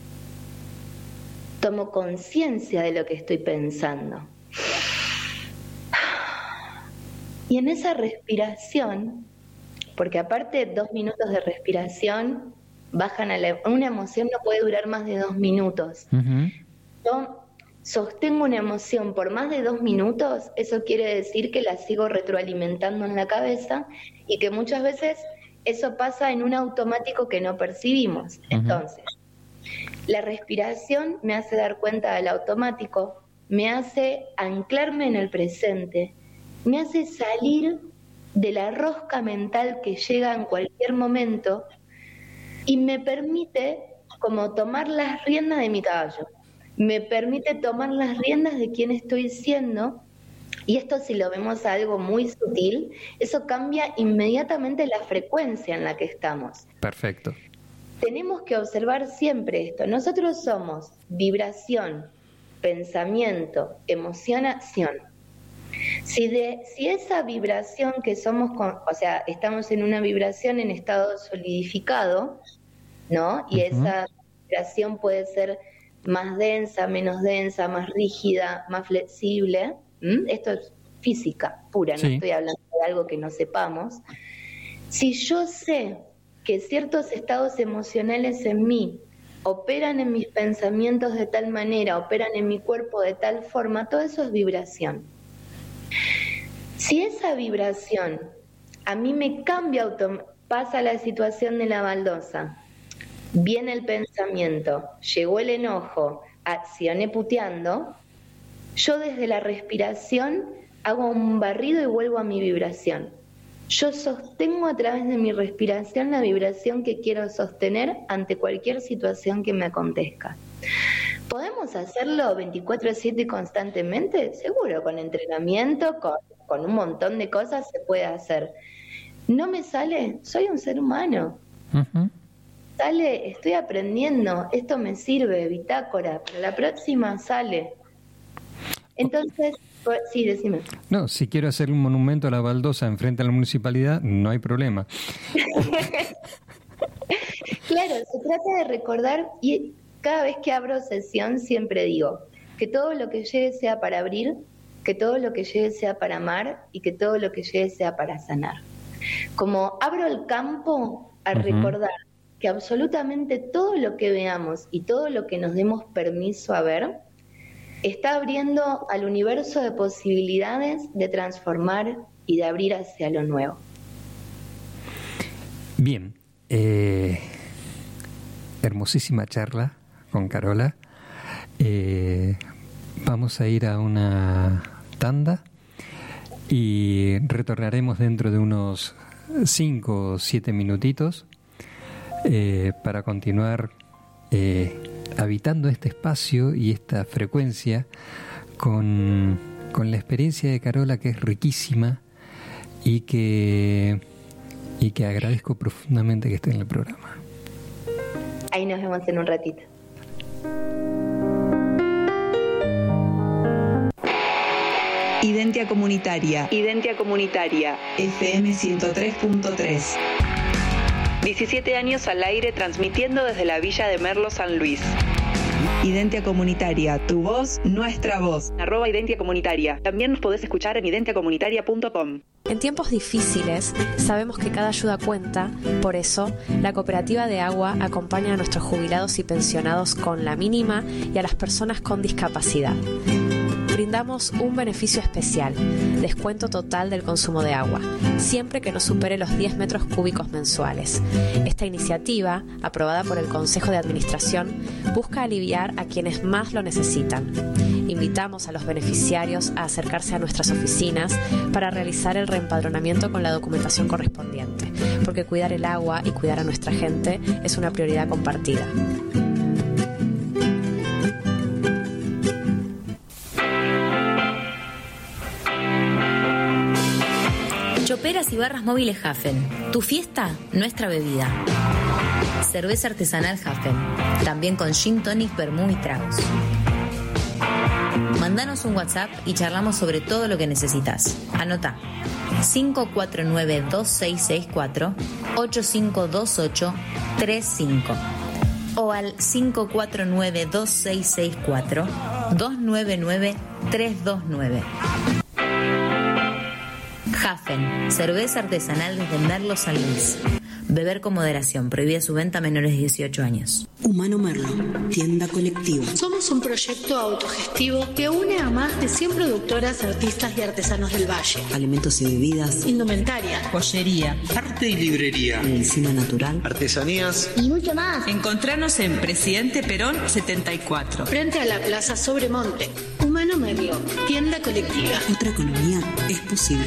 Tomo conciencia de lo que estoy pensando. Y en esa respiración porque aparte dos minutos de respiración bajan a la... Una emoción no puede durar más de dos minutos. Uh-huh. Yo sostengo una emoción por más de dos minutos, eso quiere decir que la sigo retroalimentando en la cabeza y que muchas veces eso pasa en un automático que no percibimos. Uh-huh. Entonces, la respiración me hace dar cuenta del automático, me hace anclarme en el presente, me hace salir de la rosca mental que llega en cualquier momento y me permite como tomar las riendas de mi caballo. Me permite tomar las riendas de quién estoy siendo, y esto, si lo vemos a algo muy sutil, eso cambia inmediatamente la frecuencia en la que estamos. Perfecto. Tenemos que observar siempre esto. Nosotros somos vibración, pensamiento, emoción, acción. Si, de, si esa vibración que somos, con, o sea, estamos en una vibración en estado solidificado, ¿no? Y uh-huh. esa vibración puede ser más densa, menos densa, más rígida, más flexible. ¿Mm? Esto es física pura, sí. No estoy hablando de algo que no sepamos. Si yo sé que ciertos estados emocionales en mí operan en mis pensamientos de tal manera, operan en mi cuerpo de tal forma, todo eso es vibración. Si esa vibración a mí me cambia, autom- pasa la situación de la baldosa, viene el pensamiento, llegó el enojo, accioné puteando, yo desde la respiración hago un barrido y vuelvo a mi vibración. Yo sostengo a través de mi respiración la vibración que quiero sostener ante cualquier situación que me acontezca. ¿Podemos hacerlo veinticuatro siete constantemente? Seguro, con entrenamiento, con, con un montón de cosas se puede hacer. ¿No me sale? Soy un ser humano. Uh-huh. Sale, estoy aprendiendo, esto me sirve, bitácora, pero la próxima sale. Entonces, pues, sí, decime. No, si quiero hacer un monumento a la baldosa enfrente a la municipalidad, no hay problema. Claro, se trata de recordar, y cada vez que abro sesión siempre digo que todo lo que llegue sea para abrir, que todo lo que llegue sea para amar y que todo lo que llegue sea para sanar. Como abro el campo a uh-huh. recordar que absolutamente todo lo que veamos y todo lo que nos demos permiso a ver está abriendo al universo de posibilidades de transformar y de abrir hacia lo nuevo. Bien, eh, hermosísima charla con Carola. Eh, vamos a ir a una tanda y retornaremos dentro de unos cinco o siete minutitos eh, para continuar eh, habitando este espacio y esta frecuencia con, con la experiencia de Carola, que es riquísima y que, y que agradezco profundamente que esté en el programa. Ahí nos vemos en un ratito. Identia Comunitaria. Identia Comunitaria. F M ciento tres punto tres. diecisiete años al aire transmitiendo desde la Villa de Merlo, San Luis. Identia Comunitaria, tu voz, nuestra voz. Arroba Identia Comunitaria. También nos podés escuchar en identia comunitaria punto com. En tiempos difíciles, sabemos que cada ayuda cuenta, por eso, la Cooperativa de Agua acompaña a nuestros jubilados y pensionados con la mínima y a las personas con discapacidad. Brindamos un beneficio especial, descuento total del consumo de agua, siempre que no supere los diez metros cúbicos mensuales. Esta iniciativa, aprobada por el Consejo de Administración, busca aliviar a quienes más lo necesitan. Invitamos a los beneficiarios a acercarse a nuestras oficinas para realizar el reempadronamiento con la documentación correspondiente, porque cuidar el agua y cuidar a nuestra gente es una prioridad compartida. Choperas y barras móviles Hafen. Tu fiesta, nuestra bebida. Cerveza artesanal Hafen. También con gin tonic, vermú y tragos. Mándanos un WhatsApp y charlamos sobre todo lo que necesitas. Anota: cinco cuatro nueve dos seis seis cuatro ocho cinco dos ocho tres cinco o al cinco cuatro nueve dos seis seis cuatro dos nueve nueve tres dos nueve. Hafen, cerveza artesanal desde Merlo San Luis. Beber con moderación, prohibida su venta a menores de dieciocho años. Humano Merlo, tienda colectiva. Somos un proyecto autogestivo que une a más de cien productoras, artistas y artesanos del Valle. Alimentos y bebidas, indumentaria, joyería, arte y librería, medicina natural, artesanías y mucho más. Encontrarnos en Presidente Perón setenta y cuatro, frente a la Plaza Sobremonte. Humano Merlo, tienda colectiva. Otra economía es posible.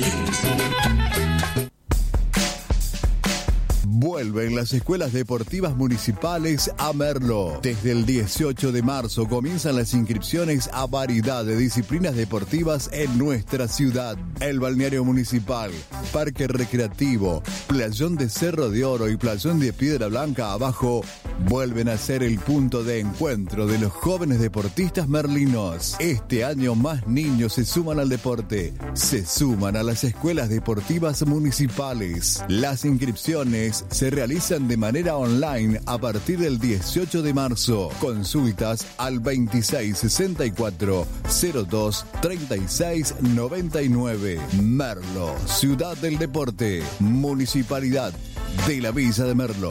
Vuelven las escuelas deportivas municipales a Merlo. Desde el dieciocho de marzo comienzan las inscripciones a variedad de disciplinas deportivas en nuestra ciudad. El balneario municipal, parque recreativo, playón de Cerro de Oro y playón de Piedra Blanca abajo vuelven a ser el punto de encuentro de los jóvenes deportistas merlinos. Este año más niños se suman al deporte, se suman a las escuelas deportivas municipales. Las inscripciones se realizan de manera online a partir del dieciocho de marzo. Consultas al veintiséis sesenta y cuatro cero dos treinta y seis noventa y nueve. Merlo, Ciudad del Deporte, Municipalidad de la Villa de Merlo.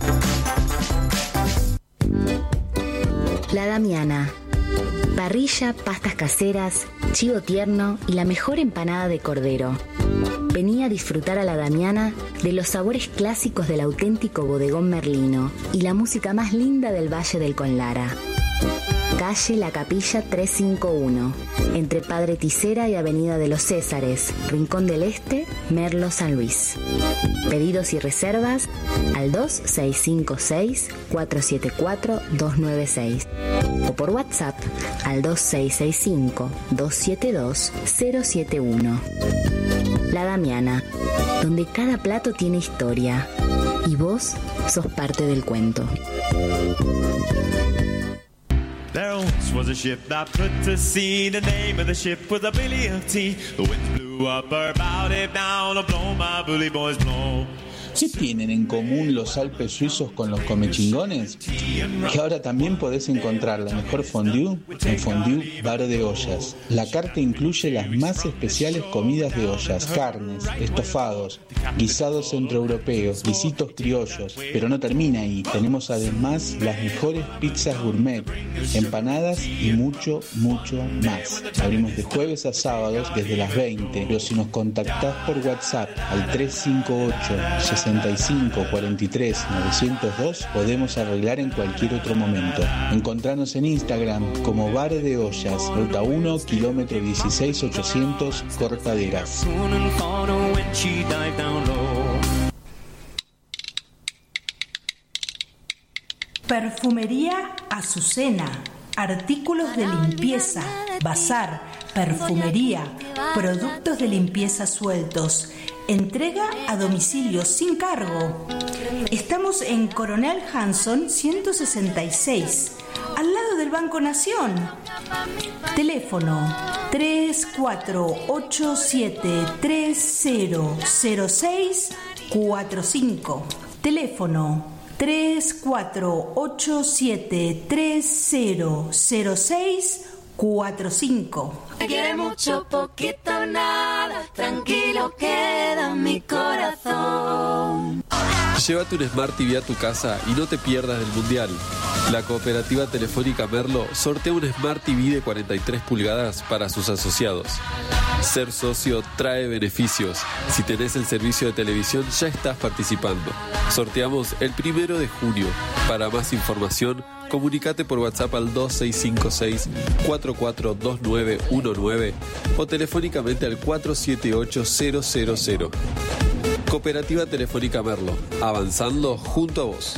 La Damiana. Parrilla, pastas caseras, chivo tierno y la mejor empanada de cordero. Vení a disfrutar a La Damiana de los sabores clásicos del auténtico bodegón merlino y la música más linda del Valle del Conlara. Calle La Capilla trescientos cincuenta y uno, entre Padre Tisera y Avenida de los Césares, Rincón del Este, Merlo, San Luis. Pedidos y reservas al dos seis cinco seis cuatro siete cuatro dos nueve seis o por WhatsApp al dos seis seis cinco dos siete dos cero siete uno. La Damiana, donde cada plato tiene historia y vos sos parte del cuento. There once was a ship that put to sea. The name of the ship was a Billy of Tea. The wind blew up her bow, it down, blow my bully boys blow. ¿Qué tienen en común los Alpes suizos con los comechingones? Que ahora también podés encontrar la mejor fondue en Fondue Bar de Ollas. La carta incluye las más especiales comidas de ollas, carnes, estofados, guisados centroeuropeos, guisitos criollos, pero no termina ahí. Tenemos además las mejores pizzas gourmet, empanadas y mucho, mucho más. Abrimos de jueves a sábados desde las veinte, pero si nos contactás por WhatsApp al tres cinco ocho sesenta y cinco cuarenta y tres novecientos dos podemos arreglar en cualquier otro momento. Encontranos en Instagram como Bar de Ollas, ruta uno, kilómetro dieciséis ochocientos, Cortaderas. Perfumería Azucena, artículos de limpieza, bazar, perfumería, productos de limpieza sueltos. Entrega a domicilio sin cargo. Estamos en Coronel Hanson ciento sesenta y seis, al lado del Banco Nación. Teléfono tres cuatro ocho siete tres cero cero seis cuatro cinco. Teléfono tres cuatro ocho siete tres cero cero seis cuatro cinco. Te quiere mucho, poquito, nada, tranquilo queda mi corazón. Llévate un Smart T V a tu casa y no te pierdas del Mundial. La Cooperativa Telefónica Merlo sortea un Smart T V de cuarenta y tres pulgadas para sus asociados. Ser socio trae beneficios. Si tenés el servicio de televisión ya estás participando. Sorteamos el primero de junio. Para más información, comunicate por WhatsApp al dos seis cinco seis cuatro cuatro dos nueve uno nueve o telefónicamente al cuatro siete ocho cero cero cero. Cooperativa Telefónica Merlo, avanzando junto a vos.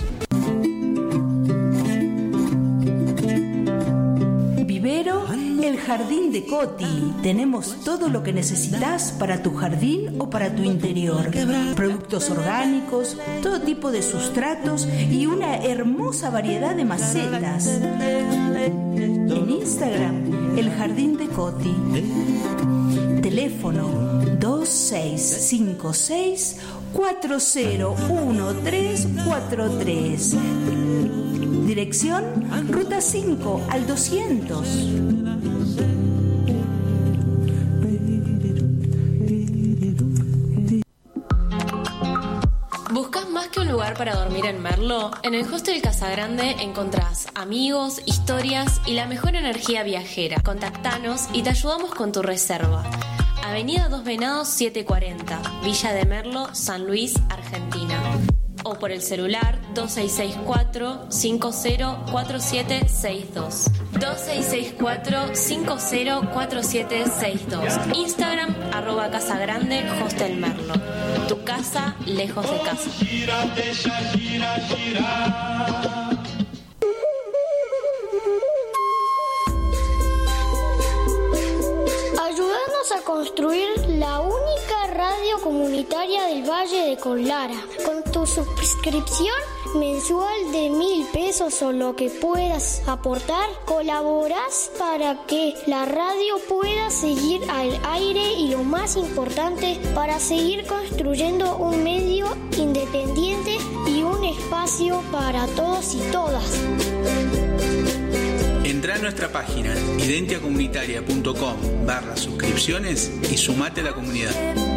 Vivero El Jardín de Coti. Tenemos todo lo que necesitas para tu jardín o para tu interior. Productos orgánicos, todo tipo de sustratos y una hermosa variedad de macetas. En Instagram, El Jardín de Coti. Teléfono dos seis cinco seis cuatro cero uno tres cuatro tres. Dirección Ruta cinco al doscientos. para dormir en Merlo? En el Hostel Casagrande encontrás amigos, historias y la mejor energía viajera. Contactanos y te ayudamos con tu reserva. Avenida Dos Venados setecientos cuarenta, Villa de Merlo, San Luis, Argentina. O por el celular dos seis seis cuatro, cinco cero cuatro siete seis dos. dos seis seis cuatro, cinco cero cuatro siete seis dos. Instagram, arroba Casagrande Hostel Merlo. Tu casa, lejos de casa. Ayúdanos a construir la única radio comunitaria del Valle de Colara. Con tu suscripción mensual de mil pesos o lo que puedas aportar, colaborás para que la radio pueda seguir al aire y, lo más importante, para seguir construyendo un medio independiente y un espacio para todos y todas. Entrá a nuestra página identiacomunitaria.com barra suscripciones y sumate a la comunidad.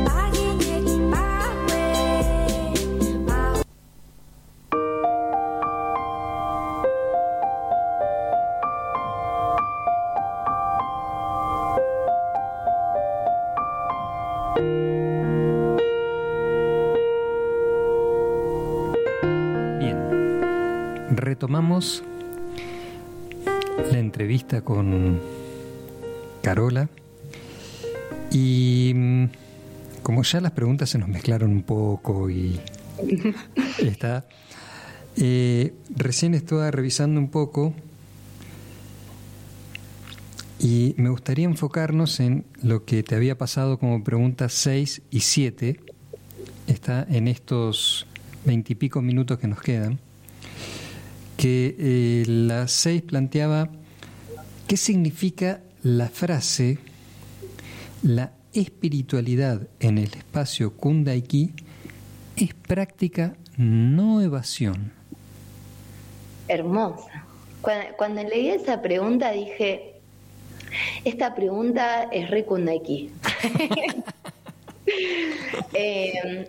Bien, retomamos la entrevista con Carola y como ya las preguntas se nos mezclaron un poco y está, eh, recién estaba revisando un poco y me gustaría enfocarnos en lo que te había pasado como preguntas seis y siete, está en estos veintipico minutos que nos quedan, que eh, la seis planteaba qué significa la frase la espiritualidad en el espacio Kundaiki es práctica, no evasión. Hermosa. Cuando, cuando leí esa pregunta dije, esta pregunta es re Kundaiki. eh,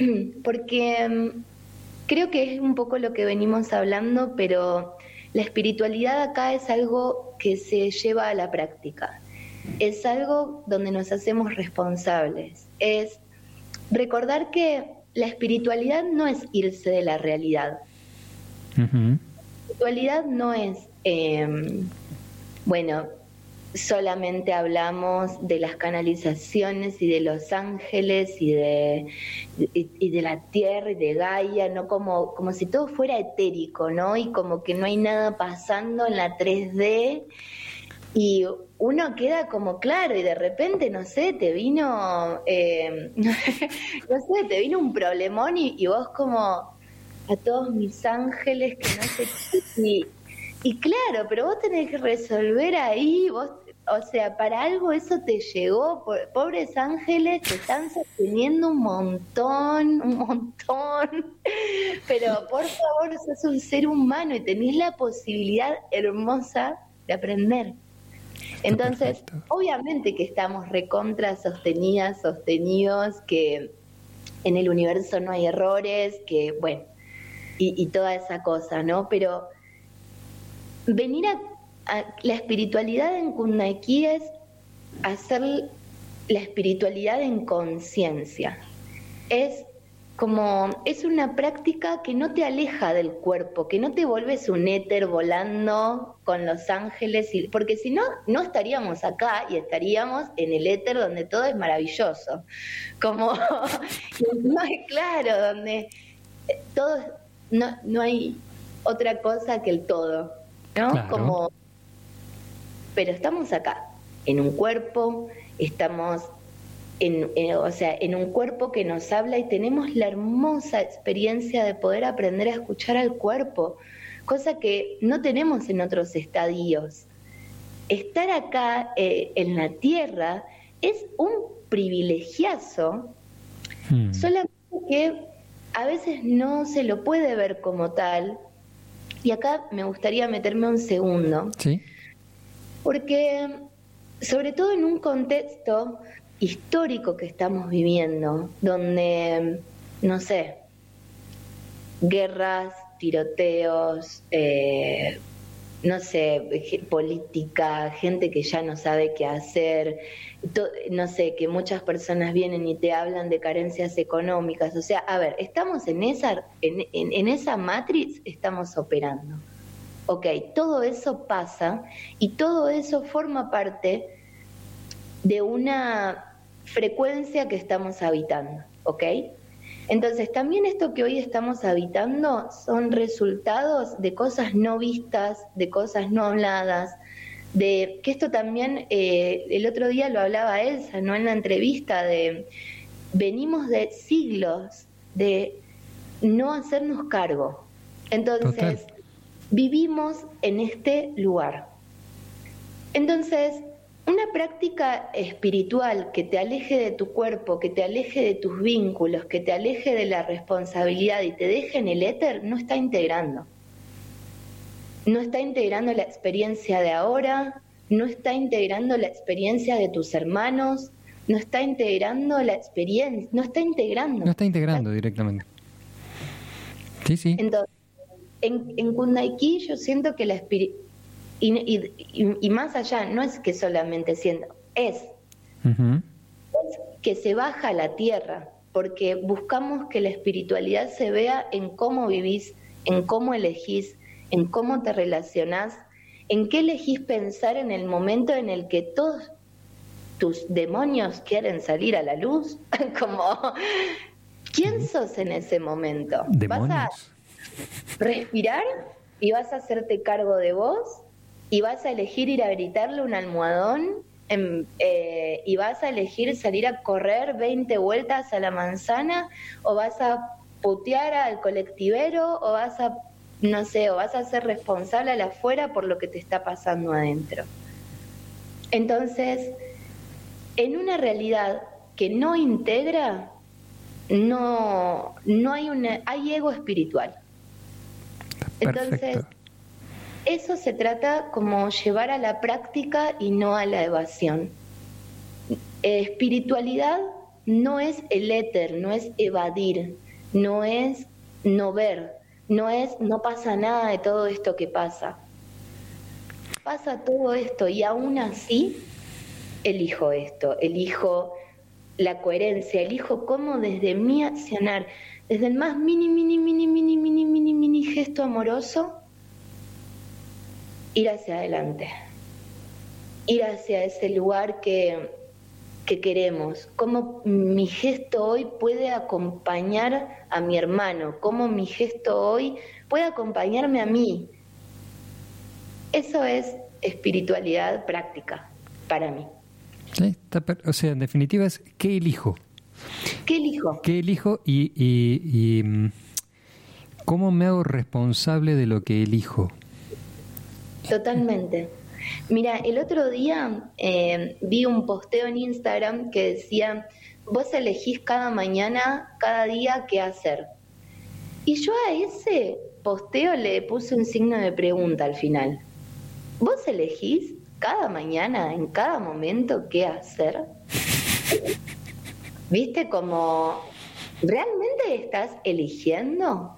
porque creo que es un poco lo que venimos hablando, pero la espiritualidad acá es algo que se lleva a la práctica. Es algo donde nos hacemos responsables. Es recordar que la espiritualidad no es irse de la realidad. Uh-huh. La espiritualidad no es, eh, bueno, solamente hablamos de las canalizaciones y de los ángeles y de, y, y de la tierra y de Gaia, ¿no? Como, como si todo fuera etérico, ¿no? Y como que no hay nada pasando en la tres D y uno queda como claro y de repente, no sé, te vino, eh, no sé, te vino un problemón y, y vos como a todos mis ángeles que no sé qué, y, y claro, pero vos tenés que resolver ahí, vos, o sea, para algo eso te llegó, pobres ángeles te están sosteniendo un montón, un montón, pero por favor sos un ser humano y tenés la posibilidad hermosa de aprender. Entonces, perfecto. Obviamente que estamos recontra sostenidas, sostenidos, que en el universo no hay errores, que bueno, y, y toda esa cosa, ¿no? Pero venir a, a la espiritualidad en Kundaiki es hacer la espiritualidad en conciencia. Es como, es una práctica que no te aleja del cuerpo, que no te vuelves un éter volando con los ángeles, y, porque si no, no estaríamos acá y estaríamos en el éter donde todo es maravilloso. Como, no es claro, donde todo, no, no hay otra cosa que el todo, ¿no? Claro. Como, pero estamos acá, en un cuerpo, estamos... En, en, o sea, en un cuerpo que nos habla y tenemos la hermosa experiencia de poder aprender a escuchar al cuerpo, cosa que no tenemos en otros estadios. Estar acá eh, en la Tierra es un privilegiazo, hmm. solamente que a veces no se lo puede ver como tal, y acá me gustaría meterme un segundo, ¿sí? Porque sobre todo en un contexto histórico que estamos viviendo, donde, no sé, guerras, tiroteos, eh, no sé, política, gente que ya no sabe qué hacer, to, no sé, que muchas personas vienen y te hablan de carencias económicas. O sea, a ver, estamos en esa, en, en, en esa matriz, estamos operando. Ok, todo eso pasa y todo eso forma parte de una frecuencia que estamos habitando, ¿ok? Entonces, también esto que hoy estamos habitando son resultados de cosas no vistas, de cosas no habladas, de que esto también, eh, el otro día lo hablaba Elsa, ¿no?, en la entrevista, de venimos de siglos de no hacernos cargo. Entonces, Total. vivimos en este lugar. Entonces, una práctica espiritual que te aleje de tu cuerpo, que te aleje de tus vínculos, que te aleje de la responsabilidad y te deje en el éter, no está integrando. No está integrando la experiencia de ahora, no está integrando la experiencia de tus hermanos, no está integrando la experiencia, no está integrando. No está integrando directamente. Sí, sí. Entonces, en, en Kundaiki yo siento que la espiritualidad, Y, y, y más allá, no es que solamente siendo, es, uh-huh. es que se baja a la tierra, porque buscamos que la espiritualidad se vea en cómo vivís, en cómo elegís, en cómo te relacionás, en qué elegís pensar en el momento en el que todos tus demonios quieren salir a la luz, como, ¿quién sos en ese momento? ¿Demonios? ¿Vas a respirar y vas a hacerte cargo de vos? ¿Y vas a elegir ir a gritarle un almohadón? En, eh, ¿Y vas a elegir salir a correr veinte vueltas a la manzana? ¿O vas a putear al colectivero? ¿O vas a, no sé, o vas a ser responsable al afuera por lo que te está pasando adentro? Entonces, en una realidad que no integra, no, no hay una, hay ego espiritual. Entonces, Perfecto. Eso se trata como llevar a la práctica y no a la evasión. Espiritualidad no es el éter, no es evadir, no es no ver, no es no pasa nada de todo esto que pasa. Pasa todo esto y aún así elijo esto, elijo la coherencia, elijo cómo desde mi accionar, desde el más mini, mini, mini, mini, mini, mini, mini gesto amoroso, ir hacia adelante, ir hacia ese lugar que, que queremos, cómo mi gesto hoy puede acompañar a mi hermano, cómo mi gesto hoy puede acompañarme a mí. Eso es espiritualidad práctica para mí. Sí, está, o sea, en definitiva es ¿qué elijo? ¿Qué elijo? ¿Qué elijo y, y, y cómo me hago responsable de lo que elijo? Totalmente. Mira, el otro día eh, vi un posteo en Instagram que decía, vos elegís cada mañana, cada día qué hacer. Y yo a ese posteo le puse un signo de pregunta al final. ¿Vos elegís cada mañana, en cada momento, qué hacer? ¿Viste como realmente estás eligiendo?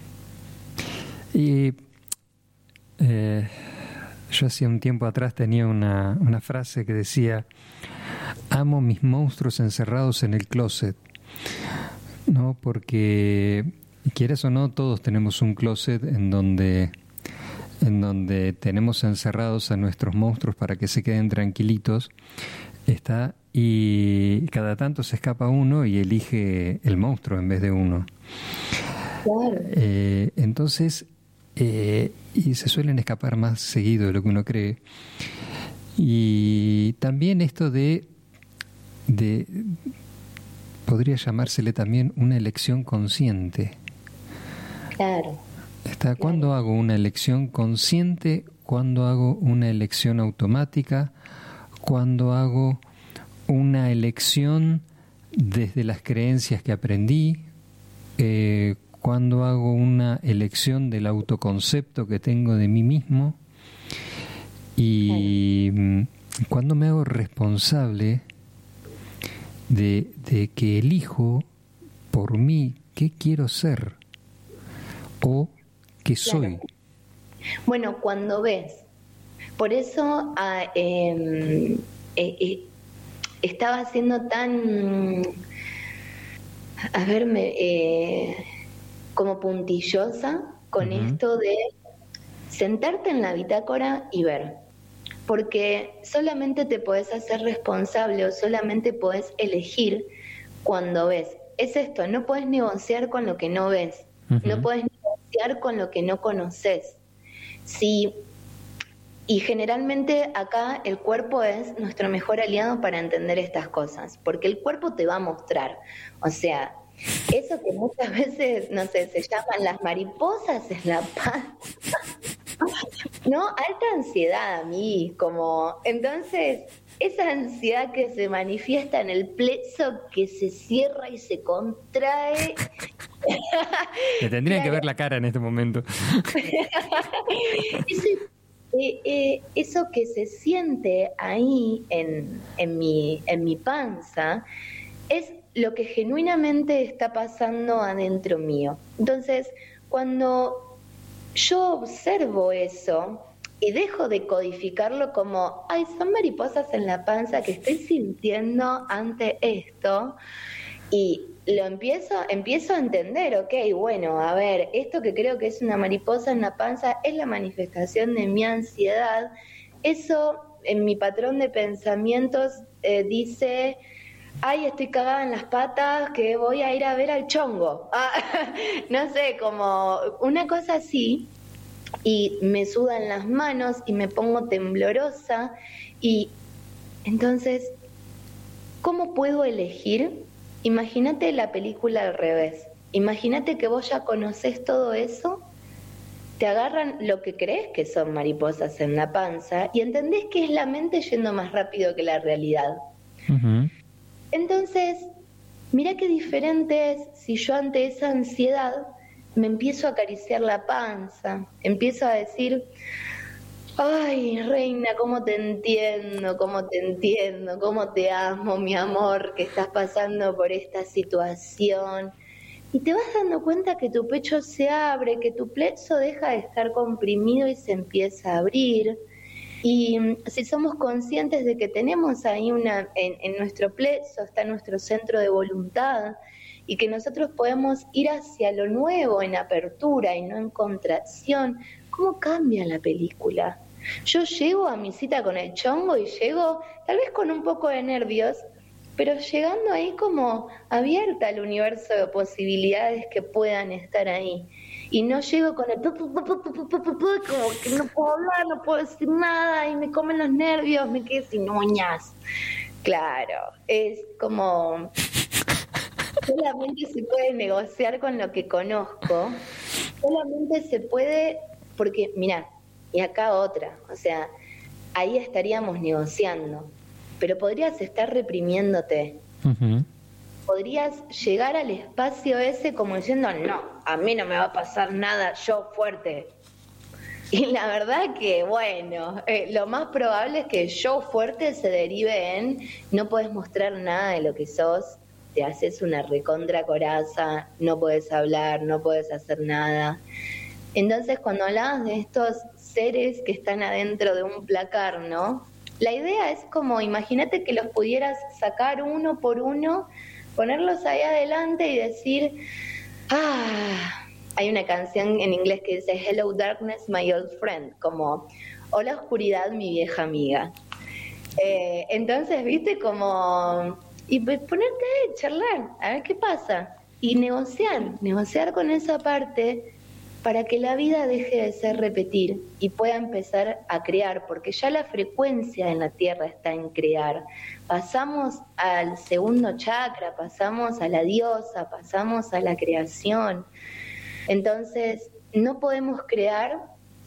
Y eh, yo hacía un tiempo atrás tenía una, una frase que decía: amo mis monstruos encerrados en el closet, ¿no? Porque quieres o no, todos tenemos un closet en donde en donde tenemos encerrados a nuestros monstruos para que se queden tranquilitos. Está, y cada tanto se escapa uno y elige el monstruo en vez de uno. Claro. Eh, entonces, eh, y se suelen escapar más seguido de lo que uno cree. Y también esto de, de podría llamársele también una elección consciente. Claro. Está, ¿cuándo hago una elección consciente? ¿Cuándo hago una elección automática? ¿Cuándo hago una elección desde las creencias que aprendí? Eh, ¿Cuándo hago una elección del autoconcepto que tengo de mí mismo? Y claro. ¿Cuándo me hago responsable de, de que elijo por mí qué quiero ser? o qué soy. Claro. Bueno, cuando ves. Por eso ah, eh, eh, eh, estaba siendo tan, a ver, me, eh, como puntillosa con uh-huh. esto de sentarte en la bitácora y ver. Porque solamente te podés hacer responsable o solamente podés elegir cuando ves. Es esto, no podés negociar con lo que no ves, uh-huh. no podés negociar con lo que no conoces. Sí, y generalmente acá el cuerpo es nuestro mejor aliado para entender estas cosas, porque el cuerpo te va a mostrar. O sea, eso que muchas veces, no sé, se llaman las mariposas en la panza. No, alta ansiedad a mí, como, entonces, esa ansiedad que se manifiesta en el plexo que se cierra y se contrae. Me tendrían claro. que ver la cara en este momento. Ese, eh, eh, eso que se siente ahí en, en, mi, en mi panza es lo que genuinamente está pasando adentro mío. Entonces, cuando yo observo eso y dejo de codificarlo como, ay, son mariposas en la panza que estoy sintiendo ante esto, y lo empiezo, empiezo a entender, ok, bueno, a ver, esto que creo que es una mariposa en la panza es la manifestación de mi ansiedad. Eso en mi patrón de pensamientos eh, dice, ay, estoy cagada en las patas, que voy a ir a ver al chongo. Ah, no sé, como una cosa así, y me sudan las manos y me pongo temblorosa, y entonces, ¿cómo puedo elegir? Imagínate la película al revés. Imagínate que vos ya conocés todo eso, te agarran lo que crees que son mariposas en la panza y entendés que es la mente yendo más rápido que la realidad. Uh-huh. Entonces, mira qué diferente es si yo ante esa ansiedad me empiezo a acariciar la panza, empiezo a decir, ay, reina, cómo te entiendo, cómo te entiendo, cómo te amo, mi amor, que estás pasando por esta situación. Y te vas dando cuenta que tu pecho se abre, que tu plexo deja de estar comprimido y se empieza a abrir. Y si somos conscientes de que tenemos ahí una, en, en nuestro plexo está nuestro centro de voluntad, y que nosotros podemos ir hacia lo nuevo en apertura y no en contracción, ¿cómo cambia la película? Yo llego a mi cita con el chongo y llego tal vez con un poco de nervios, pero llegando ahí como abierta al universo de posibilidades que puedan estar ahí. Y no llego con el como que no puedo hablar, no puedo decir nada y me comen los nervios, me quedé sin uñas. Claro, es como solamente se puede negociar con lo que conozco, solamente se puede, porque mirá, y acá otra, o sea, ahí estaríamos negociando, pero podrías estar reprimiéndote. Uh-huh. Podrías llegar al espacio ese como diciendo, no, a mí no me va a pasar nada, yo fuerte. Y la verdad que, bueno, eh, lo más probable es que yo fuerte se derive en no podés mostrar nada de lo que sos, te haces una recontra coraza, no podés hablar, no podés hacer nada. Entonces, cuando hablabas de estos seres que están adentro de un placar, ¿no? La idea es como, imagínate que los pudieras sacar uno por uno, ponerlos ahí adelante y decir, ah, hay una canción en inglés que dice Hello Darkness, my old friend, como, hola oscuridad, mi vieja amiga. Eh, entonces, viste, como, y pues ponerte a charlar, a ver qué pasa, y negociar, negociar con esa parte para que la vida deje de ser repetir y pueda empezar a crear, porque ya la frecuencia en la Tierra está en crear. Pasamos al segundo chakra, pasamos a la diosa, pasamos a la creación. Entonces, no podemos crear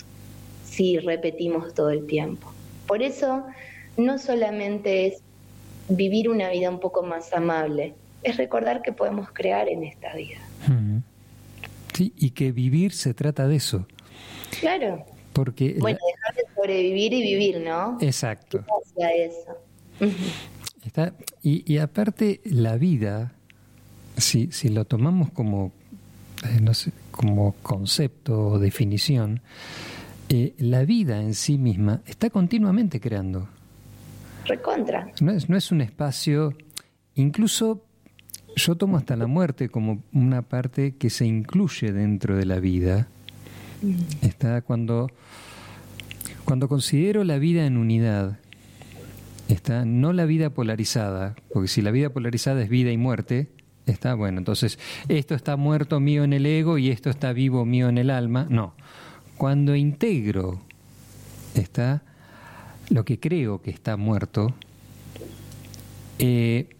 si repetimos todo el tiempo. Por eso, no solamente es vivir una vida un poco más amable, es recordar que podemos crear en esta vida. Mm. Sí, y que vivir se trata de eso. Claro. Porque bueno, la... dejar de sobrevivir y vivir, ¿no? Exacto. Hacia eso. Está, y, y aparte, la vida, si, si lo tomamos como, eh, no sé, como concepto o definición, eh, la vida en sí misma está continuamente creando. Recontra. No es, no es un espacio, incluso yo tomo hasta la muerte como una parte que se incluye dentro de la vida. Mm. Está cuando, cuando considero la vida en unidad, está no la vida polarizada, porque si la vida polarizada es vida y muerte, está bueno, entonces esto está muerto mío en el ego y esto está vivo mío en el alma. No, cuando integro está lo que creo que está muerto, eh,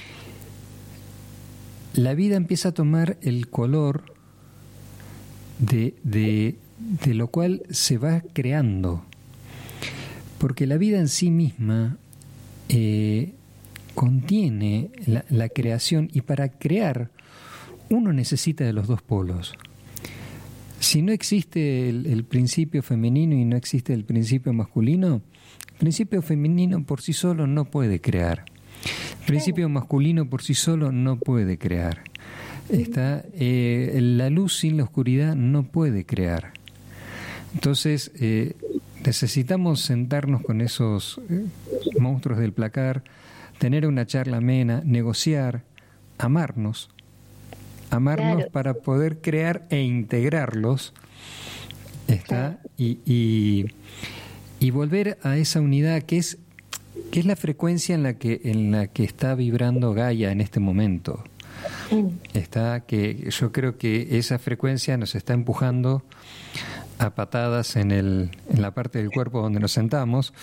la vida empieza a tomar el color de, de, de lo cual se va creando, porque la vida en sí misma eh, contiene la, la creación, y para crear uno necesita de los dos polos. Si no existe el, el principio femenino y no existe el principio masculino, el principio femenino por sí solo no puede crear. El principio masculino por sí solo no puede crear. Está, eh, la luz sin la oscuridad no puede crear. Entonces, eh, necesitamos sentarnos con esos eh, monstruos del placar, tener una charla amena, negociar, amarnos, amarnos claro. para poder crear e integrarlos, está, y, y, y volver a esa unidad que es que es la frecuencia en la que en la que está vibrando Gaia en este momento. Está que yo creo que esa frecuencia nos está empujando a patadas en el en la parte del cuerpo donde nos sentamos,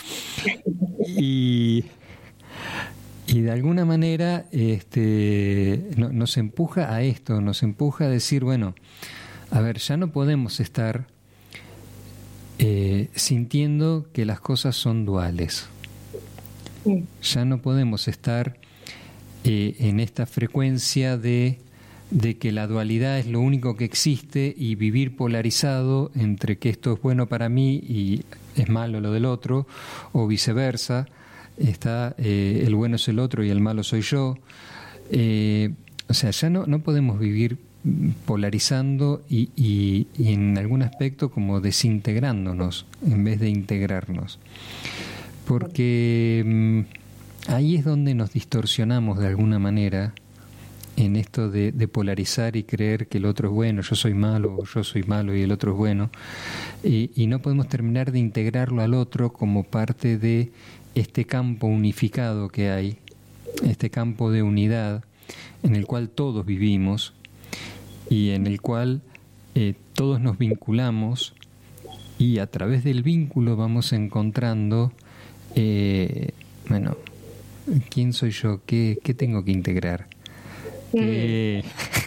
y y de alguna manera este no, nos empuja a esto, nos empuja a decir, bueno, a ver, ya no podemos estar eh, sintiendo que las cosas son duales. Ya no podemos estar eh, en esta frecuencia de, de que la dualidad es lo único que existe, y vivir polarizado entre que esto es bueno para mí y es malo lo del otro, o viceversa. Está eh, el bueno es el otro y el malo soy yo. Eh, o sea, ya no, no podemos vivir polarizando y, y, y en algún aspecto como desintegrándonos en vez de integrarnos. Porque mmm, ahí es donde nos distorsionamos de alguna manera en esto de, de polarizar y creer que el otro es bueno, yo soy malo, o yo soy malo y el otro es bueno, y, y no podemos terminar de integrarlo al otro como parte de este campo unificado que hay, este campo de unidad en el cual todos vivimos y en el cual eh, todos nos vinculamos, y a través del vínculo vamos encontrando Eh, bueno, ¿quién soy yo? ¿Qué, qué tengo que integrar? ¿Qué,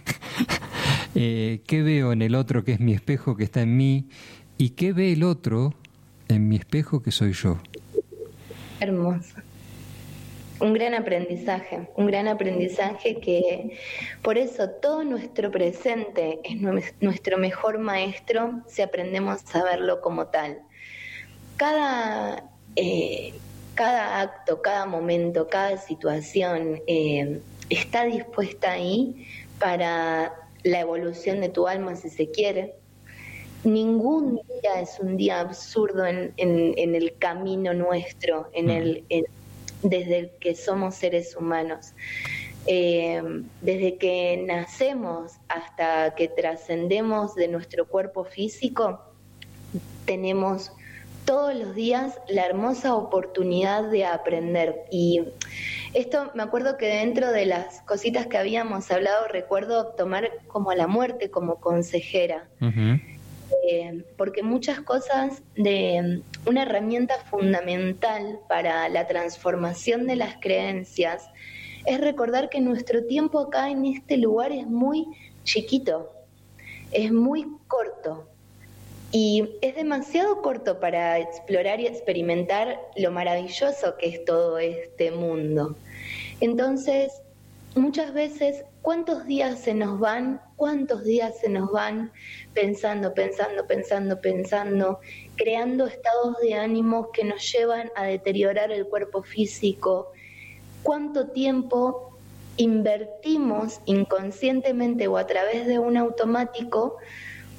eh, ¿Qué veo en el otro que es mi espejo que está en mí? ¿Y qué ve el otro en mi espejo que soy yo? Hermoso. Un gran aprendizaje, un gran aprendizaje que por eso todo nuestro presente es nuestro mejor maestro si aprendemos a verlo como tal. Cada... Eh, cada acto, cada momento, cada situación eh, está dispuesta ahí para la evolución de tu alma, si se quiere. Ningún día es un día absurdo en, en, en el camino nuestro, en el, en, desde el que somos seres humanos. Eh, desde que nacemos hasta que trascendemos de nuestro cuerpo físico, tenemos todos los días la hermosa oportunidad de aprender. Y esto me acuerdo que dentro de las cositas que habíamos hablado, recuerdo tomar como a la muerte como consejera. Uh-huh. Eh, porque muchas cosas de una herramienta fundamental para la transformación de las creencias es recordar que nuestro tiempo acá en este lugar es muy chiquito, es muy corto. Y es demasiado corto para explorar y experimentar lo maravilloso que es todo este mundo. Entonces, muchas veces, ¿cuántos días se nos van? ¿Cuántos días se nos van pensando, pensando, pensando, pensando, creando estados de ánimo que nos llevan a deteriorar el cuerpo físico? ¿Cuánto tiempo invertimos inconscientemente o a través de un automático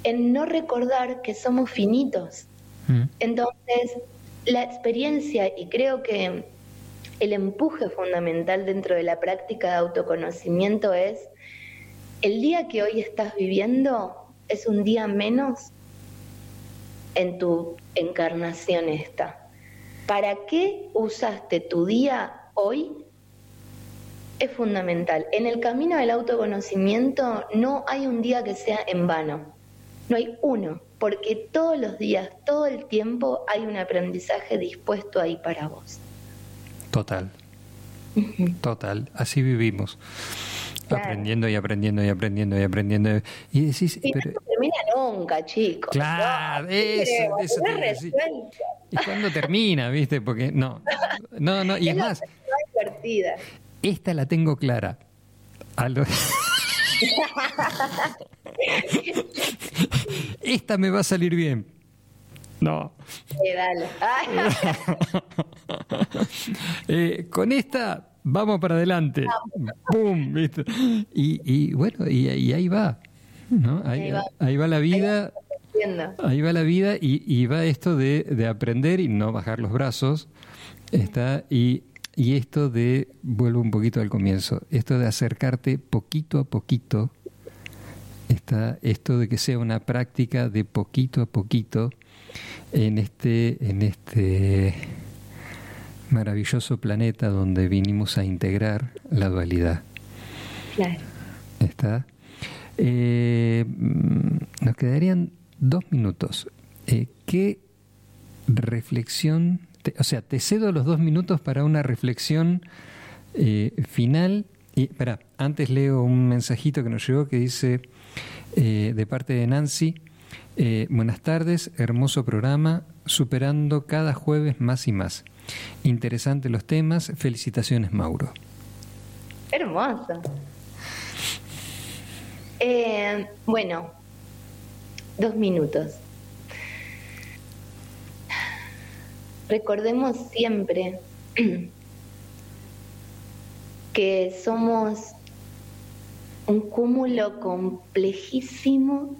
en no recordar que somos finitos. Mm. Entonces, la experiencia, y creo que el empuje fundamental dentro de la práctica de autoconocimiento es, el día que hoy estás viviendo es un día menos en tu encarnación esta. ¿Para qué usaste tu día hoy? Es fundamental. En el camino del autoconocimiento no hay un día que sea en vano. No hay uno, porque todos los días, todo el tiempo hay un aprendizaje dispuesto ahí para vos. Total. Uh-huh. Total. Así vivimos. Claro. Aprendiendo y aprendiendo y aprendiendo y aprendiendo. Y decís, y pero... no termina nunca, chicos. Claro, no, eso, eso te iba a decir. ¿Y cuándo termina, viste? Porque no, no, no, y es, es más, divertida. Esta la tengo clara. A lo... Esta me va a salir bien. No. Sí, dale. eh, con esta vamos para adelante. ¡Pum! ¿Viste? Y, y bueno, y, y ahí va. ¿No? Ahí, ahí, va. ahí va la vida. Ahí va, ahí va la vida y, y va esto de, de aprender y no bajar los brazos. Está, y, y esto de, vuelvo un poquito al comienzo, esto de acercarte poquito a poquito. Está esto de que sea una práctica de poquito a poquito en este, en este maravilloso planeta donde vinimos a integrar la dualidad. Claro. ¿Está? Eh, nos quedarían dos minutos. Eh, ¿Qué reflexión? Te, o sea, te cedo los dos minutos para una reflexión eh, final. Y, espera, antes leo un mensajito que nos llegó que dice eh, de parte de Nancy. Eh, buenas tardes, hermoso programa, superando cada jueves más y más. Interesantes los temas, felicitaciones, Mauro. Hermoso. Eh, bueno, dos minutos. Recordemos siempre que somos un cúmulo complejísimo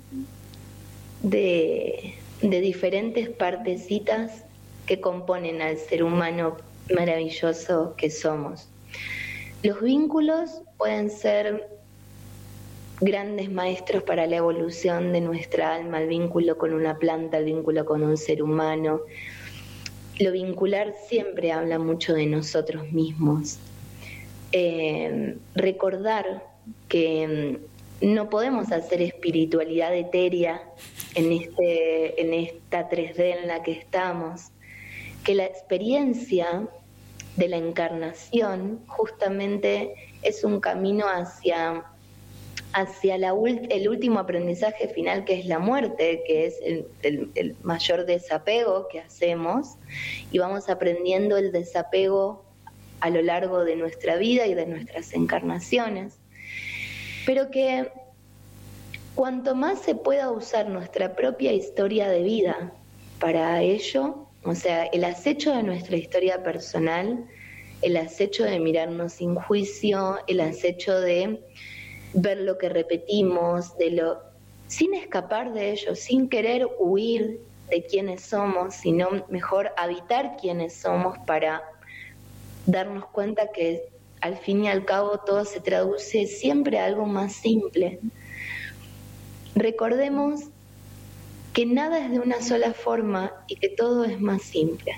de, de diferentes partecitas que componen al ser humano maravilloso que somos. Los vínculos pueden ser grandes maestros para la evolución de nuestra alma, el vínculo con una planta, el vínculo con un ser humano. Lo vincular siempre habla mucho de nosotros mismos. Eh, recordar que no podemos hacer espiritualidad etérea en, este, en esta tres D en la que estamos, que la experiencia de la encarnación justamente es un camino hacia, hacia la ult- el último aprendizaje final, que es la muerte, que es el, el, el mayor desapego que hacemos, y vamos aprendiendo el desapego a lo largo de nuestra vida y de nuestras encarnaciones, pero que cuanto más se pueda usar nuestra propia historia de vida para ello, o sea, el acecho de nuestra historia personal, el acecho de mirarnos sin juicio, el acecho de ver lo que repetimos, de lo sin escapar de ello, sin querer huir de quiénes somos, sino mejor habitar quiénes somos para darnos cuenta que al fin y al cabo todo se traduce siempre a algo más simple. Recordemos que nada es de una sola forma y que todo es más simple.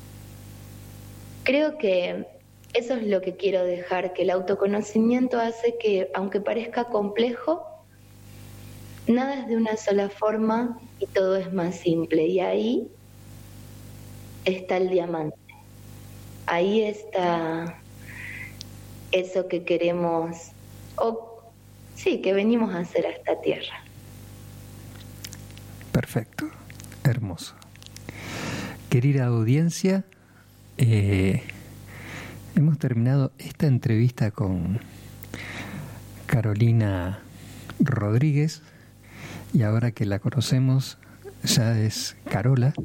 Creo que eso es lo que quiero dejar, que el autoconocimiento hace que, aunque parezca complejo, nada es de una sola forma y todo es más simple. Y ahí está el diamante. Ahí está eso que queremos, o sí, que venimos a hacer a esta tierra. Perfecto, hermoso. Querida audiencia, eh, hemos terminado esta entrevista con Carolina Rodríguez, y ahora que la conocemos ya es Carola.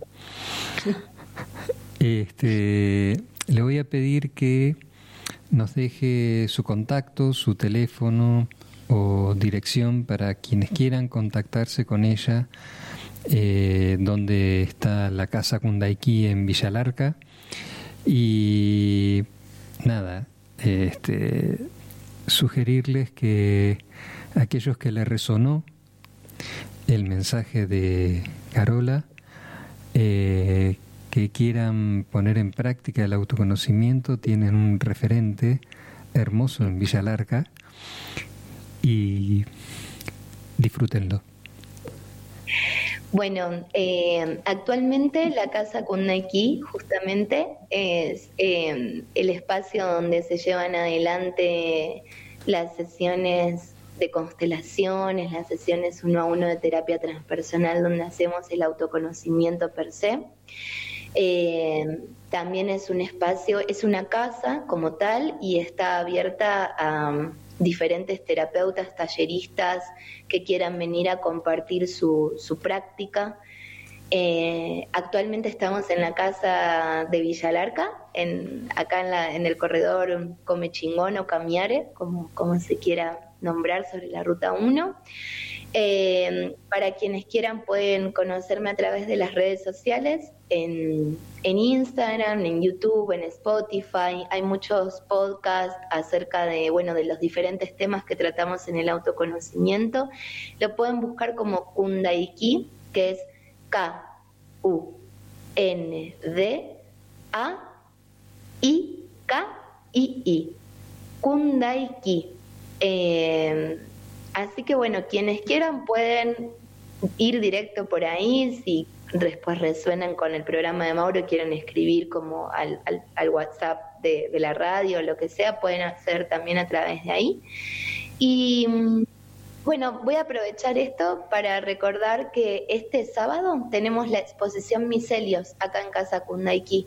Este, le voy a pedir que nos deje su contacto, su teléfono, o dirección para quienes quieran contactarse con ella, eh, donde está la Casa Kundaiki en Villa Larca. Y nada, este, sugerirles que aquellos que les resonó el mensaje de Carola, eh, que quieran poner en práctica el autoconocimiento, tienen un referente hermoso en Villa Larca y disfrútenlo. Bueno, eh, actualmente la Casa Kundaiki justamente es eh, el espacio donde se llevan adelante las sesiones de constelaciones, las sesiones uno a uno de terapia transpersonal, donde hacemos el autoconocimiento per se. Eh, también es un espacio, es una casa como tal y está abierta a um, diferentes terapeutas, talleristas que quieran venir a compartir su, su práctica. Eh, actualmente estamos en la casa de Villa Larca, en, acá en, la, en el corredor Comechingón o Camiare, como, como se quiera nombrar, sobre la ruta uno. Eh, para quienes quieran pueden conocerme a través de las redes sociales, en, en Instagram, en YouTube, en Spotify. Hay muchos podcasts acerca de, bueno, de los diferentes temas que tratamos en el autoconocimiento. Lo pueden buscar como Kundaiki, que es K U N D A I K I I. Kundaiki. Eh, así que bueno, quienes quieran pueden ir directo por ahí. Si después resuenan con el programa de Mauro, quieren escribir como al, al, al WhatsApp de, de la radio o lo que sea, pueden hacer también a través de ahí. Y bueno, voy a aprovechar esto para recordar que este sábado tenemos la exposición Micelios acá en Casa Kundaiki,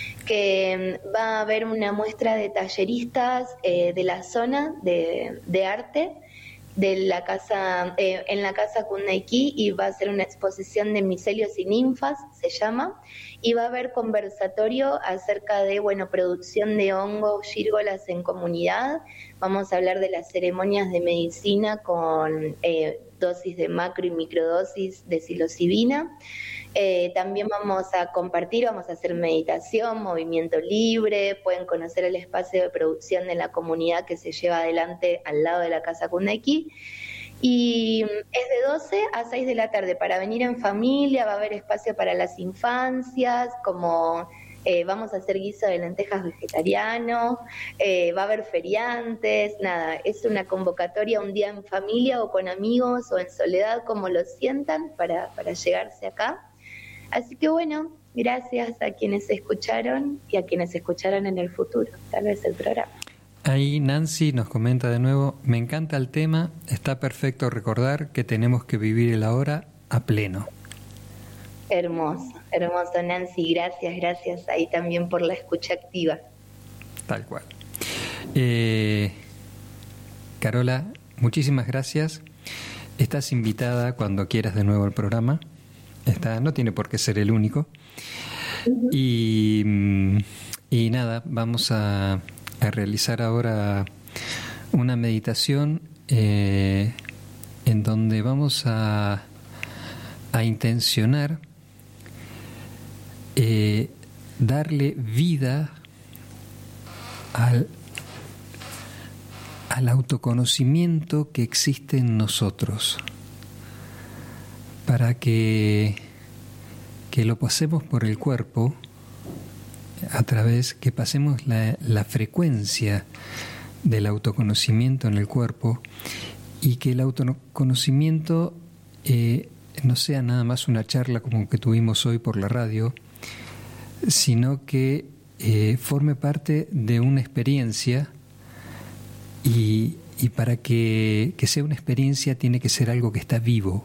que va a haber una muestra de talleristas eh, de la zona de, de arte de la casa, eh, en la Casa Kundaiki, y va a ser una exposición de micelios y ninfas, se llama, y va a haber conversatorio acerca de, bueno, producción de hongos, gírgolas en comunidad. Vamos a hablar de las ceremonias de medicina con eh, dosis de macro y microdosis de psilocibina. Eh, también vamos a compartir, vamos a hacer meditación, movimiento libre, pueden conocer el espacio de producción de la comunidad que se lleva adelante al lado de la Casa Kundaiki. Y es de doce a seis de la tarde para venir en familia, va a haber espacio para las infancias, como eh, vamos a hacer guiso de lentejas vegetariano, eh, va a haber feriantes, nada, es una convocatoria, un día en familia o con amigos o en soledad, como lo sientan, para, para llegarse acá. Así que bueno, gracias a quienes escucharon y a quienes escucharon en el futuro, tal vez el programa. Ahí Nancy nos comenta de nuevo, me encanta el tema, está perfecto recordar que tenemos que vivir el ahora a pleno. Hermoso, hermoso Nancy, gracias, gracias ahí también por la escucha activa. Tal cual. Eh, Carola, muchísimas gracias. Estás invitada cuando quieras de nuevo al programa. Está, no tiene por qué ser el único. Uh-huh. Y, y nada, vamos a, a realizar ahora una meditación eh, en donde vamos a, a intencionar eh, darle vida al, al autoconocimiento que existe en nosotros, para que, que lo pasemos por el cuerpo, a través que pasemos la, la frecuencia del autoconocimiento en el cuerpo, y que el autoconocimiento eh, no sea nada más una charla como que tuvimos hoy por la radio, sino que eh, forme parte de una experiencia, y, y para que, que sea una experiencia tiene que ser algo que está vivo.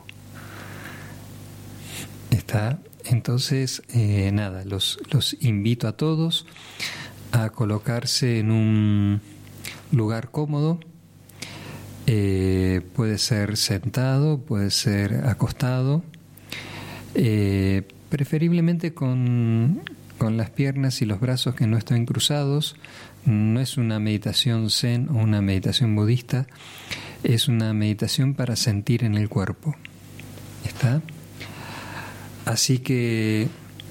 Está, entonces, eh, nada, los, los invito a todos a colocarse en un lugar cómodo. Eh, puede ser sentado, puede ser acostado, eh, preferiblemente con, con las piernas y los brazos que no estén cruzados. No es una meditación zen o una meditación budista. Es una meditación para sentir en el cuerpo. ¿Está? Así que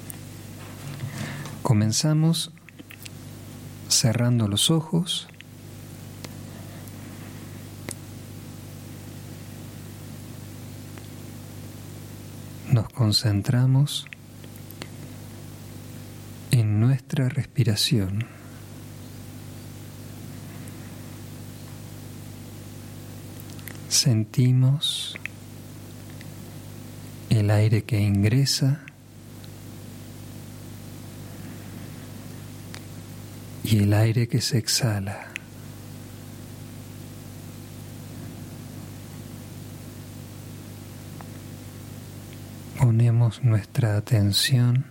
comenzamos cerrando los ojos. Nos concentramos en nuestra respiración. Sentimos el aire que ingresa y el aire que se exhala. Ponemos nuestra atención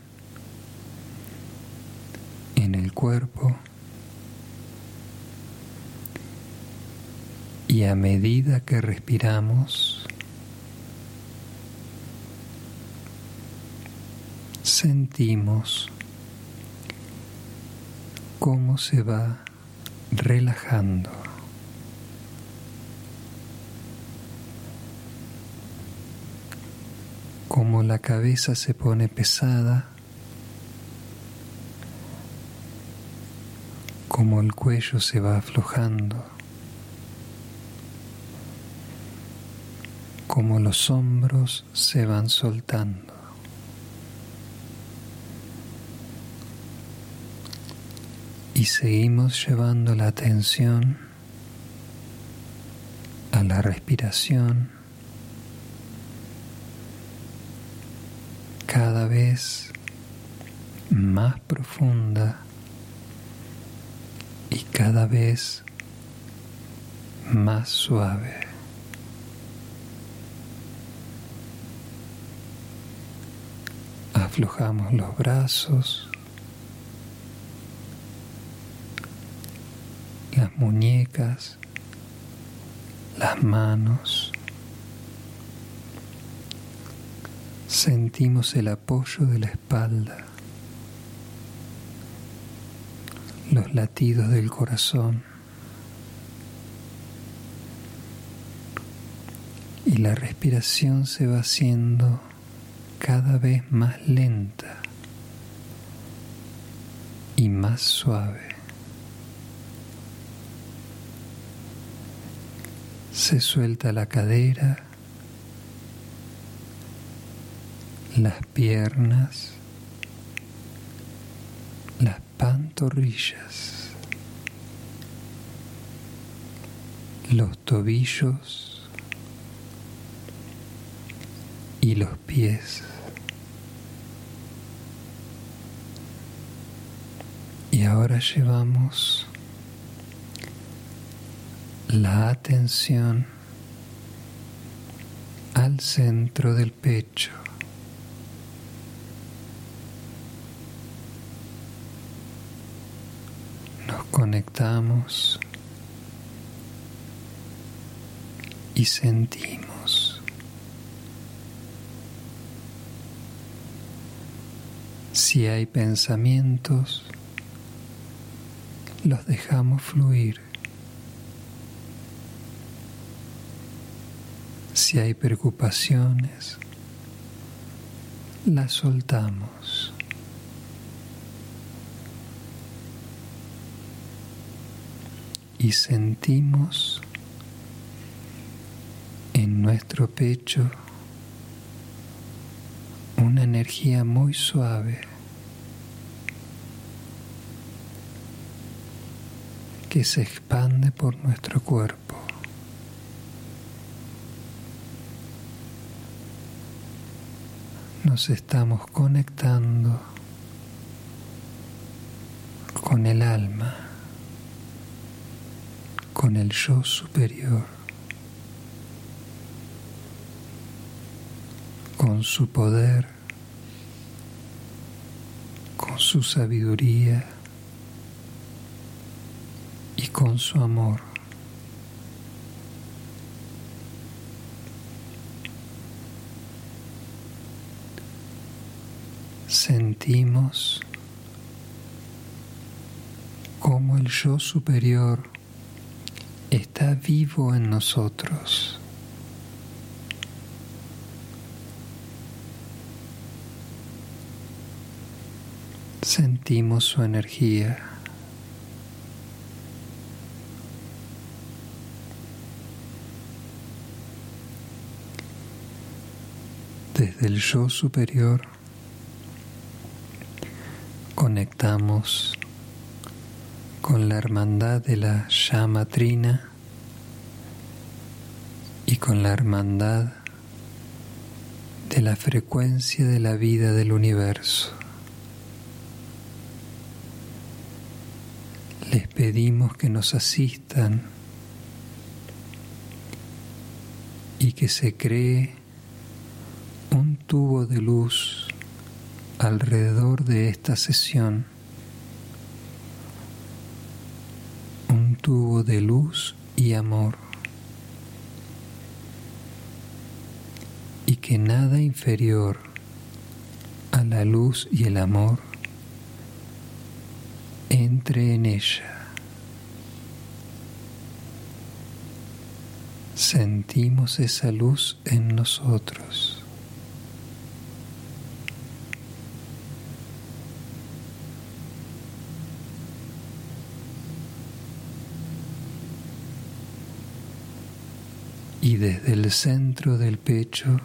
en el cuerpo y a medida que respiramos, sentimos cómo se va relajando. Cómo la cabeza se pone pesada, cómo el cuello se va aflojando, cómo los hombros se van soltando. Y seguimos llevando la atención a la respiración, cada vez más profunda y cada vez más suave. Aflojamos los brazos, las muñecas, las manos. Sentimos el apoyo de la espalda, los latidos del corazón y la respiración se va haciendo cada vez más lenta y más suave. Se suelta la cadera, las piernas, las pantorrillas, los tobillos y los pies. Y ahora llevamos la atención al centro del pecho. Nos conectamos y sentimos. Si hay pensamientos, los dejamos fluir. Si hay preocupaciones, las soltamos. Y sentimos en nuestro pecho una energía muy suave que se expande por nuestro cuerpo. Nos estamos conectando con el alma, con el yo superior, con su poder, con su sabiduría y con su amor. Sentimos cómo el yo superior está está vivo en nosotros. Sentimos su energía. Desde el yo superior conectamos con la hermandad de la llama trina y con la hermandad de la frecuencia de la vida del universo. Les pedimos que nos asistan y que se cree un tubo de luz alrededor de esta sesión, un tubo de luz y amor, y que nada inferior a la luz y el amor entre en ella. Sentimos esa luz en nosotros. Y desde el centro del pecho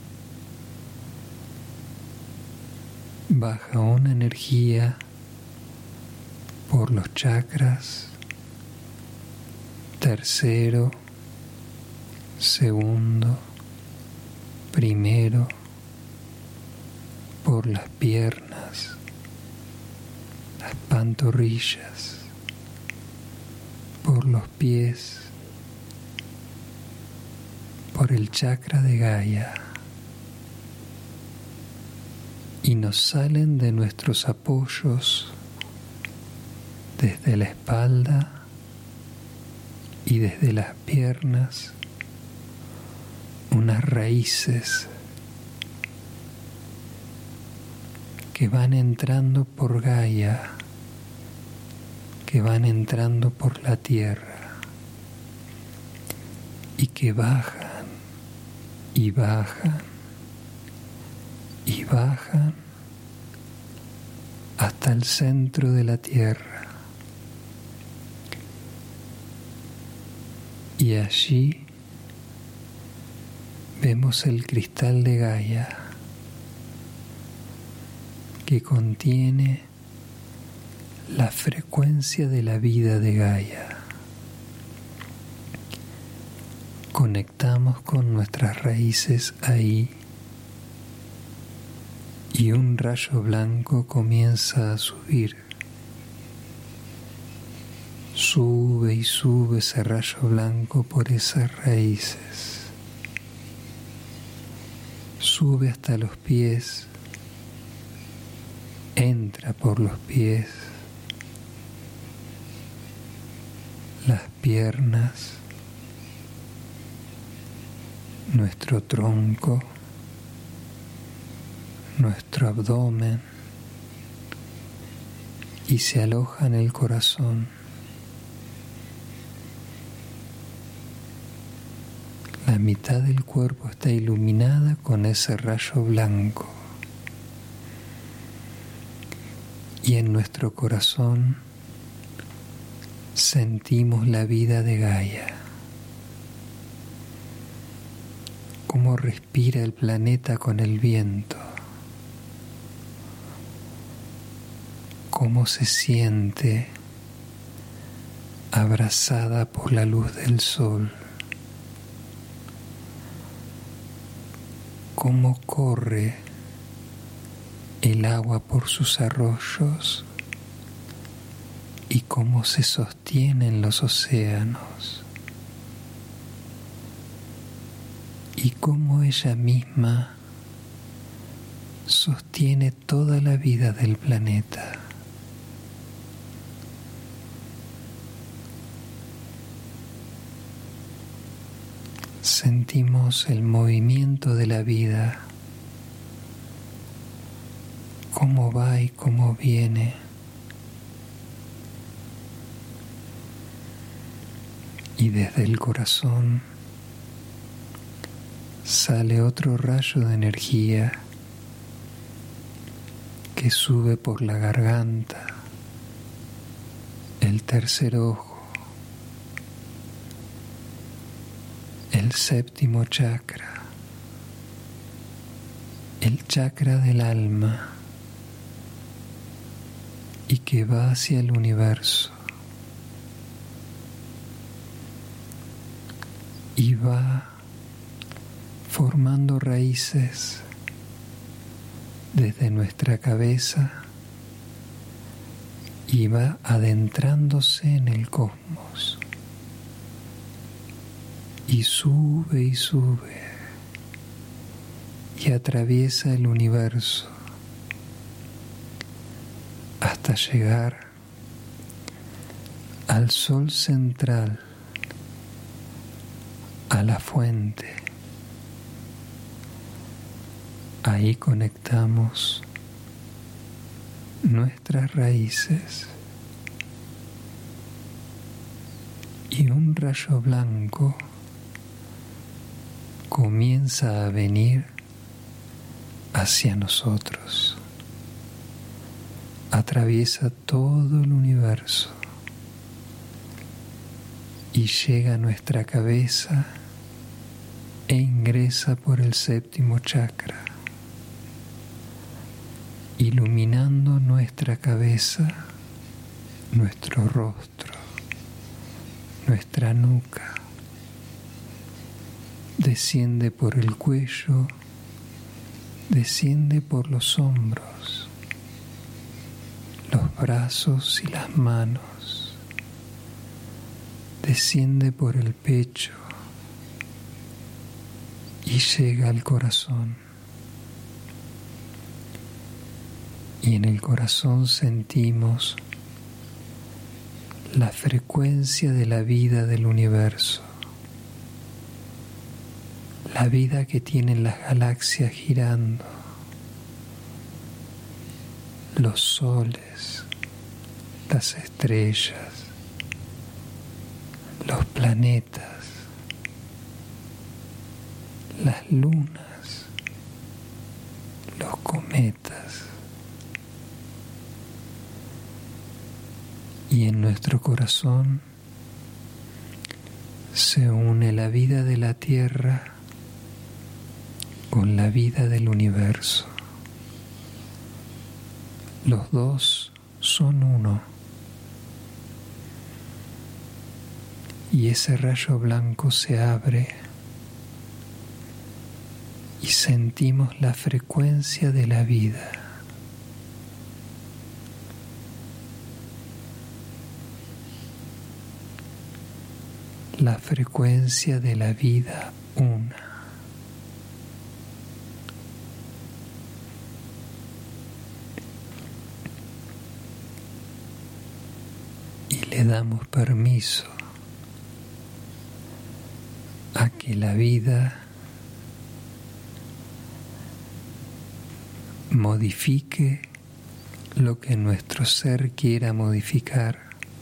baja una energía por los chakras tercero, segundo, primero, por las piernas, las pantorrillas, por los pies, por el chakra de Gaia, y nos salen de nuestros apoyos desde la espalda y desde las piernas unas raíces que van entrando por Gaia, que van entrando por la tierra y que bajan y bajan y bajan hasta el centro de la tierra, y allí vemos el cristal de Gaia que contiene la frecuencia de la vida de Gaia. Conectamos con nuestras raíces ahí y un rayo blanco comienza a subir. Sube y sube ese rayo blanco por esas raíces. Sube hasta los pies, entra por los pies, las piernas, nuestro tronco, nuestro abdomen, y se aloja en el corazón. La mitad del cuerpo está iluminada con ese rayo blanco, y en nuestro corazón sentimos la vida de Gaia, cómo respira el planeta con el viento, cómo se siente abrazada por la luz del sol, cómo corre el agua por sus arroyos y cómo se sostienen los océanos, y cómo ella misma sostiene toda la vida del planeta. Sentimos el movimiento de la vida, cómo va y cómo viene, Y desde el corazón sale otro rayo de energía que sube por la garganta, el tercer ojo, el séptimo chakra, el chakra del alma, y que va hacia el universo y va formando raíces desde nuestra cabeza y va adentrándose en el cosmos y sube y sube y atraviesa el universo hasta llegar al sol central, a la fuente. Ahí conectamos nuestras raíces y un rayo blanco comienza a venir hacia nosotros. Atraviesa todo el universo y llega a nuestra cabeza e ingresa por el séptimo chakra, iluminando nuestra cabeza, nuestro rostro, nuestra nuca. Desciende por el cuello, desciende por los hombros, los brazos y las manos, desciende por el pecho y llega al corazón. Y en el corazón sentimos la frecuencia de la vida del universo, la vida que tienen las galaxias girando, los soles, las estrellas, los planetas, las lunas, los cometas. Y en nuestro corazón se une la vida de la Tierra con la vida del universo. Los dos son uno. Y ese rayo blanco se abre y sentimos la frecuencia de la vida. La frecuencia de la vida una. Y le damos permiso a que la vida modifique lo que nuestro ser quiera modificar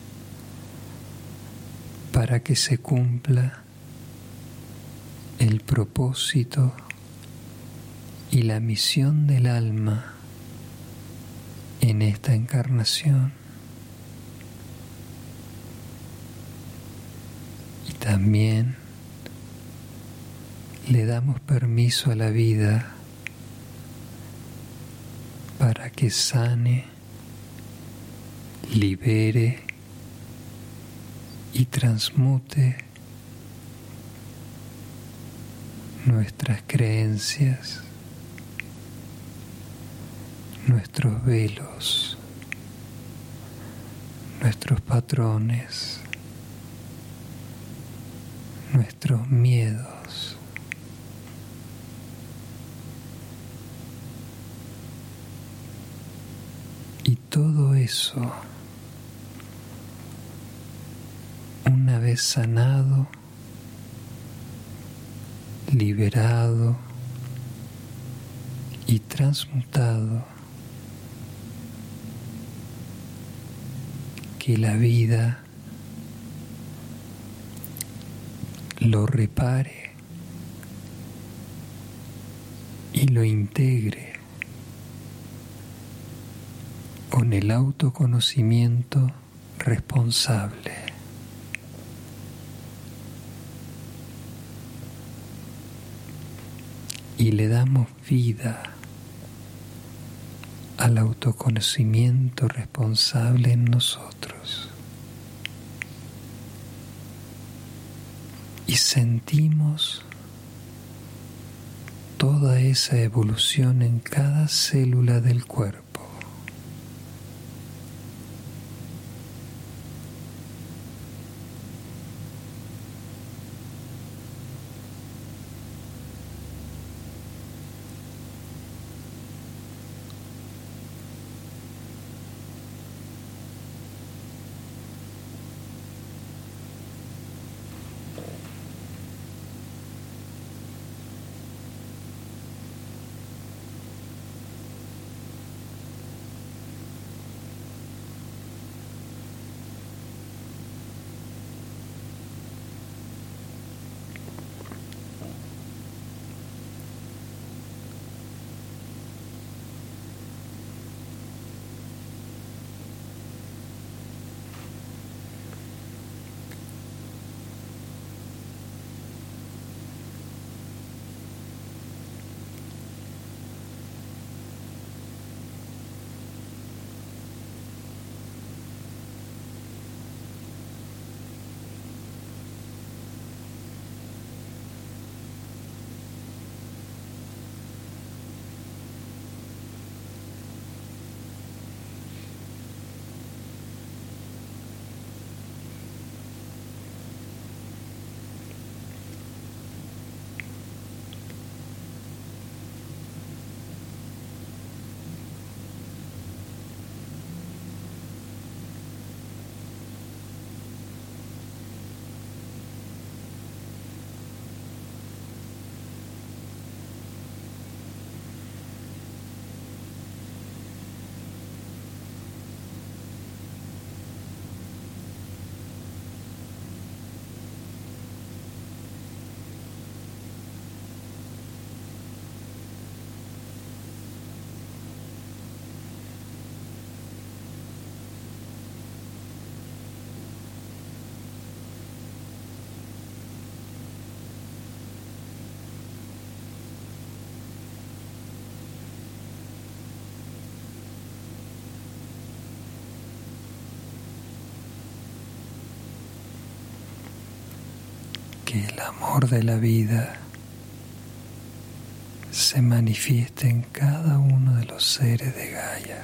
para que se cumpla el propósito y la misión del alma en esta encarnación. Y también le damos permiso a la vida para que sane, libere y transmute nuestras creencias, nuestros velos, nuestros patrones, nuestros miedos. Y todo eso, una vez sanado, liberado y transmutado, que la vida lo repare y lo integre con el autoconocimiento responsable. Y le damos vida al autoconocimiento responsable en nosotros. Y sentimos toda esa evolución en cada célula del cuerpo. Que el amor de la vida se manifieste en cada uno de los seres de Gaia.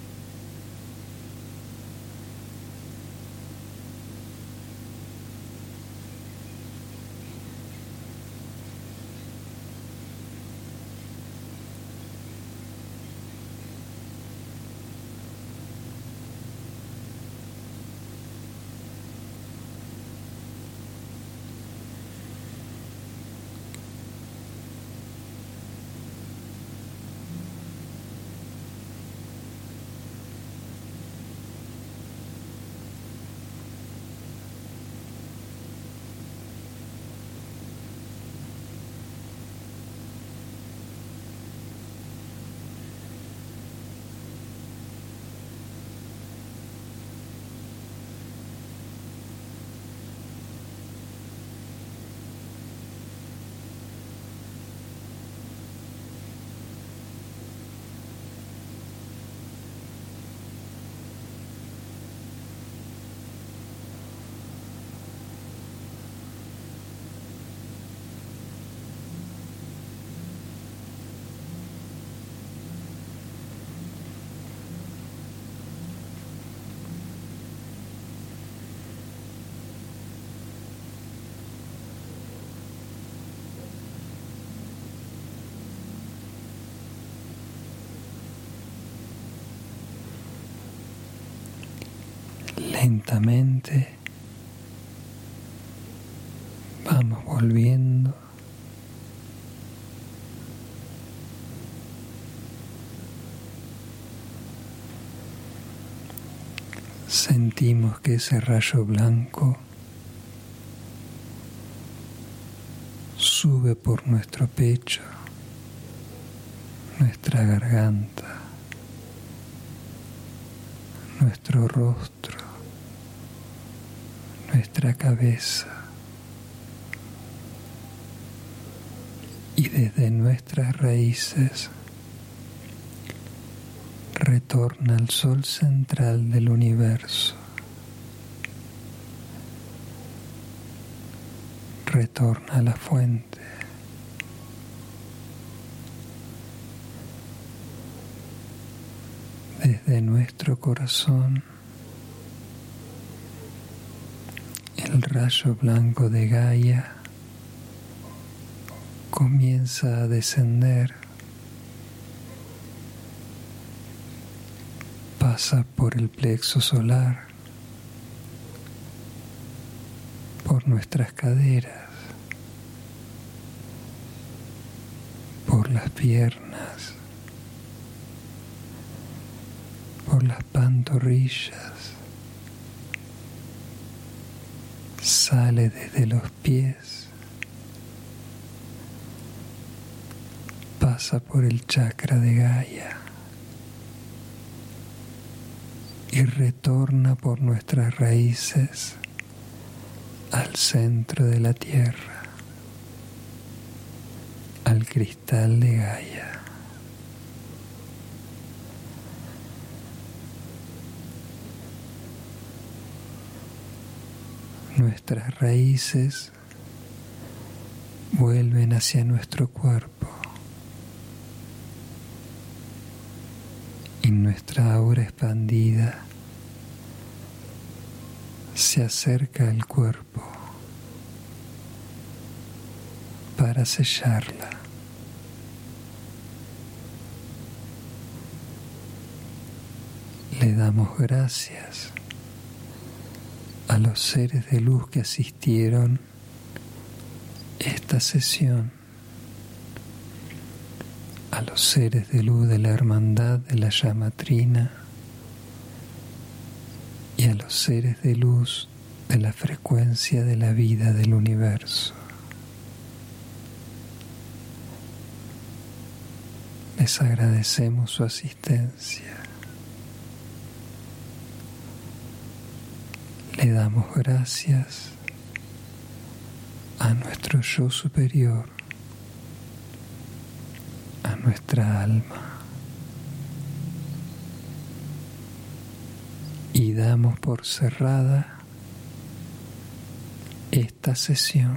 Lentamente vamos volviendo sentimos que ese rayo blanco sube por nuestro pecho, nuestra garganta, nuestro rostro, nuestra cabeza, y desde nuestras raíces retorna al sol central del universo. Retorna a la fuente. Desde nuestro corazón, el rayo blanco de Gaia comienza a descender, pasa por el plexo solar, por nuestras caderas, por las piernas, por las pantorrillas, sale desde los pies, pasa por el chakra de Gaia y retorna por nuestras raíces al centro de la tierra, al cristal de Gaia. Nuestras raíces vuelven hacia nuestro cuerpo y nuestra aura expandida se acerca al cuerpo para sellarla. Le damos gracias a los seres de luz que asistieron esta sesión, a los seres de luz de la Hermandad de la Llama Trina y a los seres de luz de la frecuencia de la vida del universo. Les agradecemos su asistencia. Le damos gracias a nuestro yo superior, a nuestra alma, y damos por cerrada esta sesión.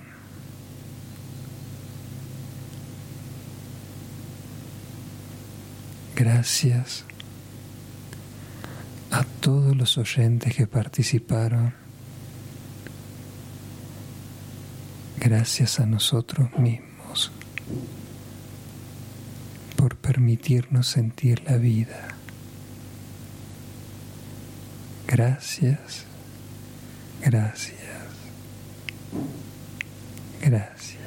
Gracias a todos los oyentes que participaron. Gracias a nosotros mismos por permitirnos sentir la vida. Gracias, gracias, gracias.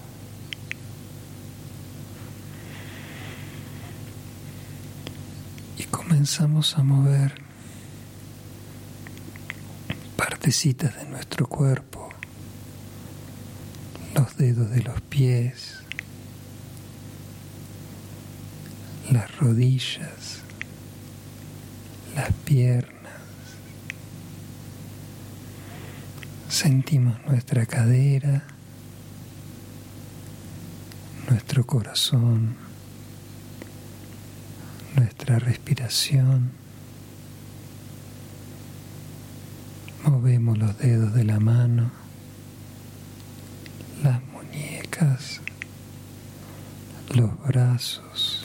Y comenzamos a mover partecitas de nuestro cuerpo, los dedos de los pies, las rodillas, las piernas. Sentimos nuestra cadera, nuestro corazón, nuestra respiración. Movemos los dedos de la mano, las muñecas, los brazos,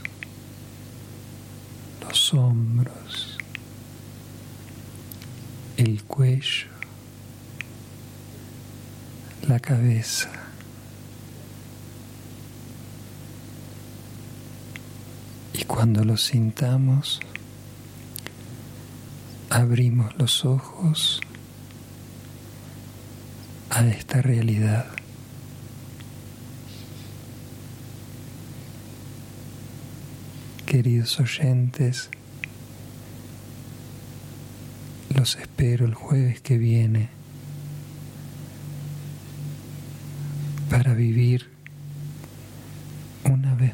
los hombros, el cuello, la cabeza. Y cuando lo sintamos, abrimos los ojos a esta realidad. Queridos oyentes, los espero el jueves que viene para vivir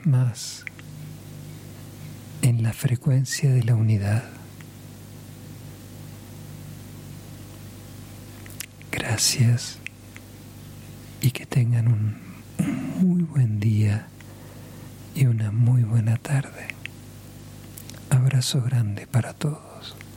vez más en la frecuencia de la unidad. Gracias y que tengan un muy buen día y una muy buena tarde. Abrazo grande para todos.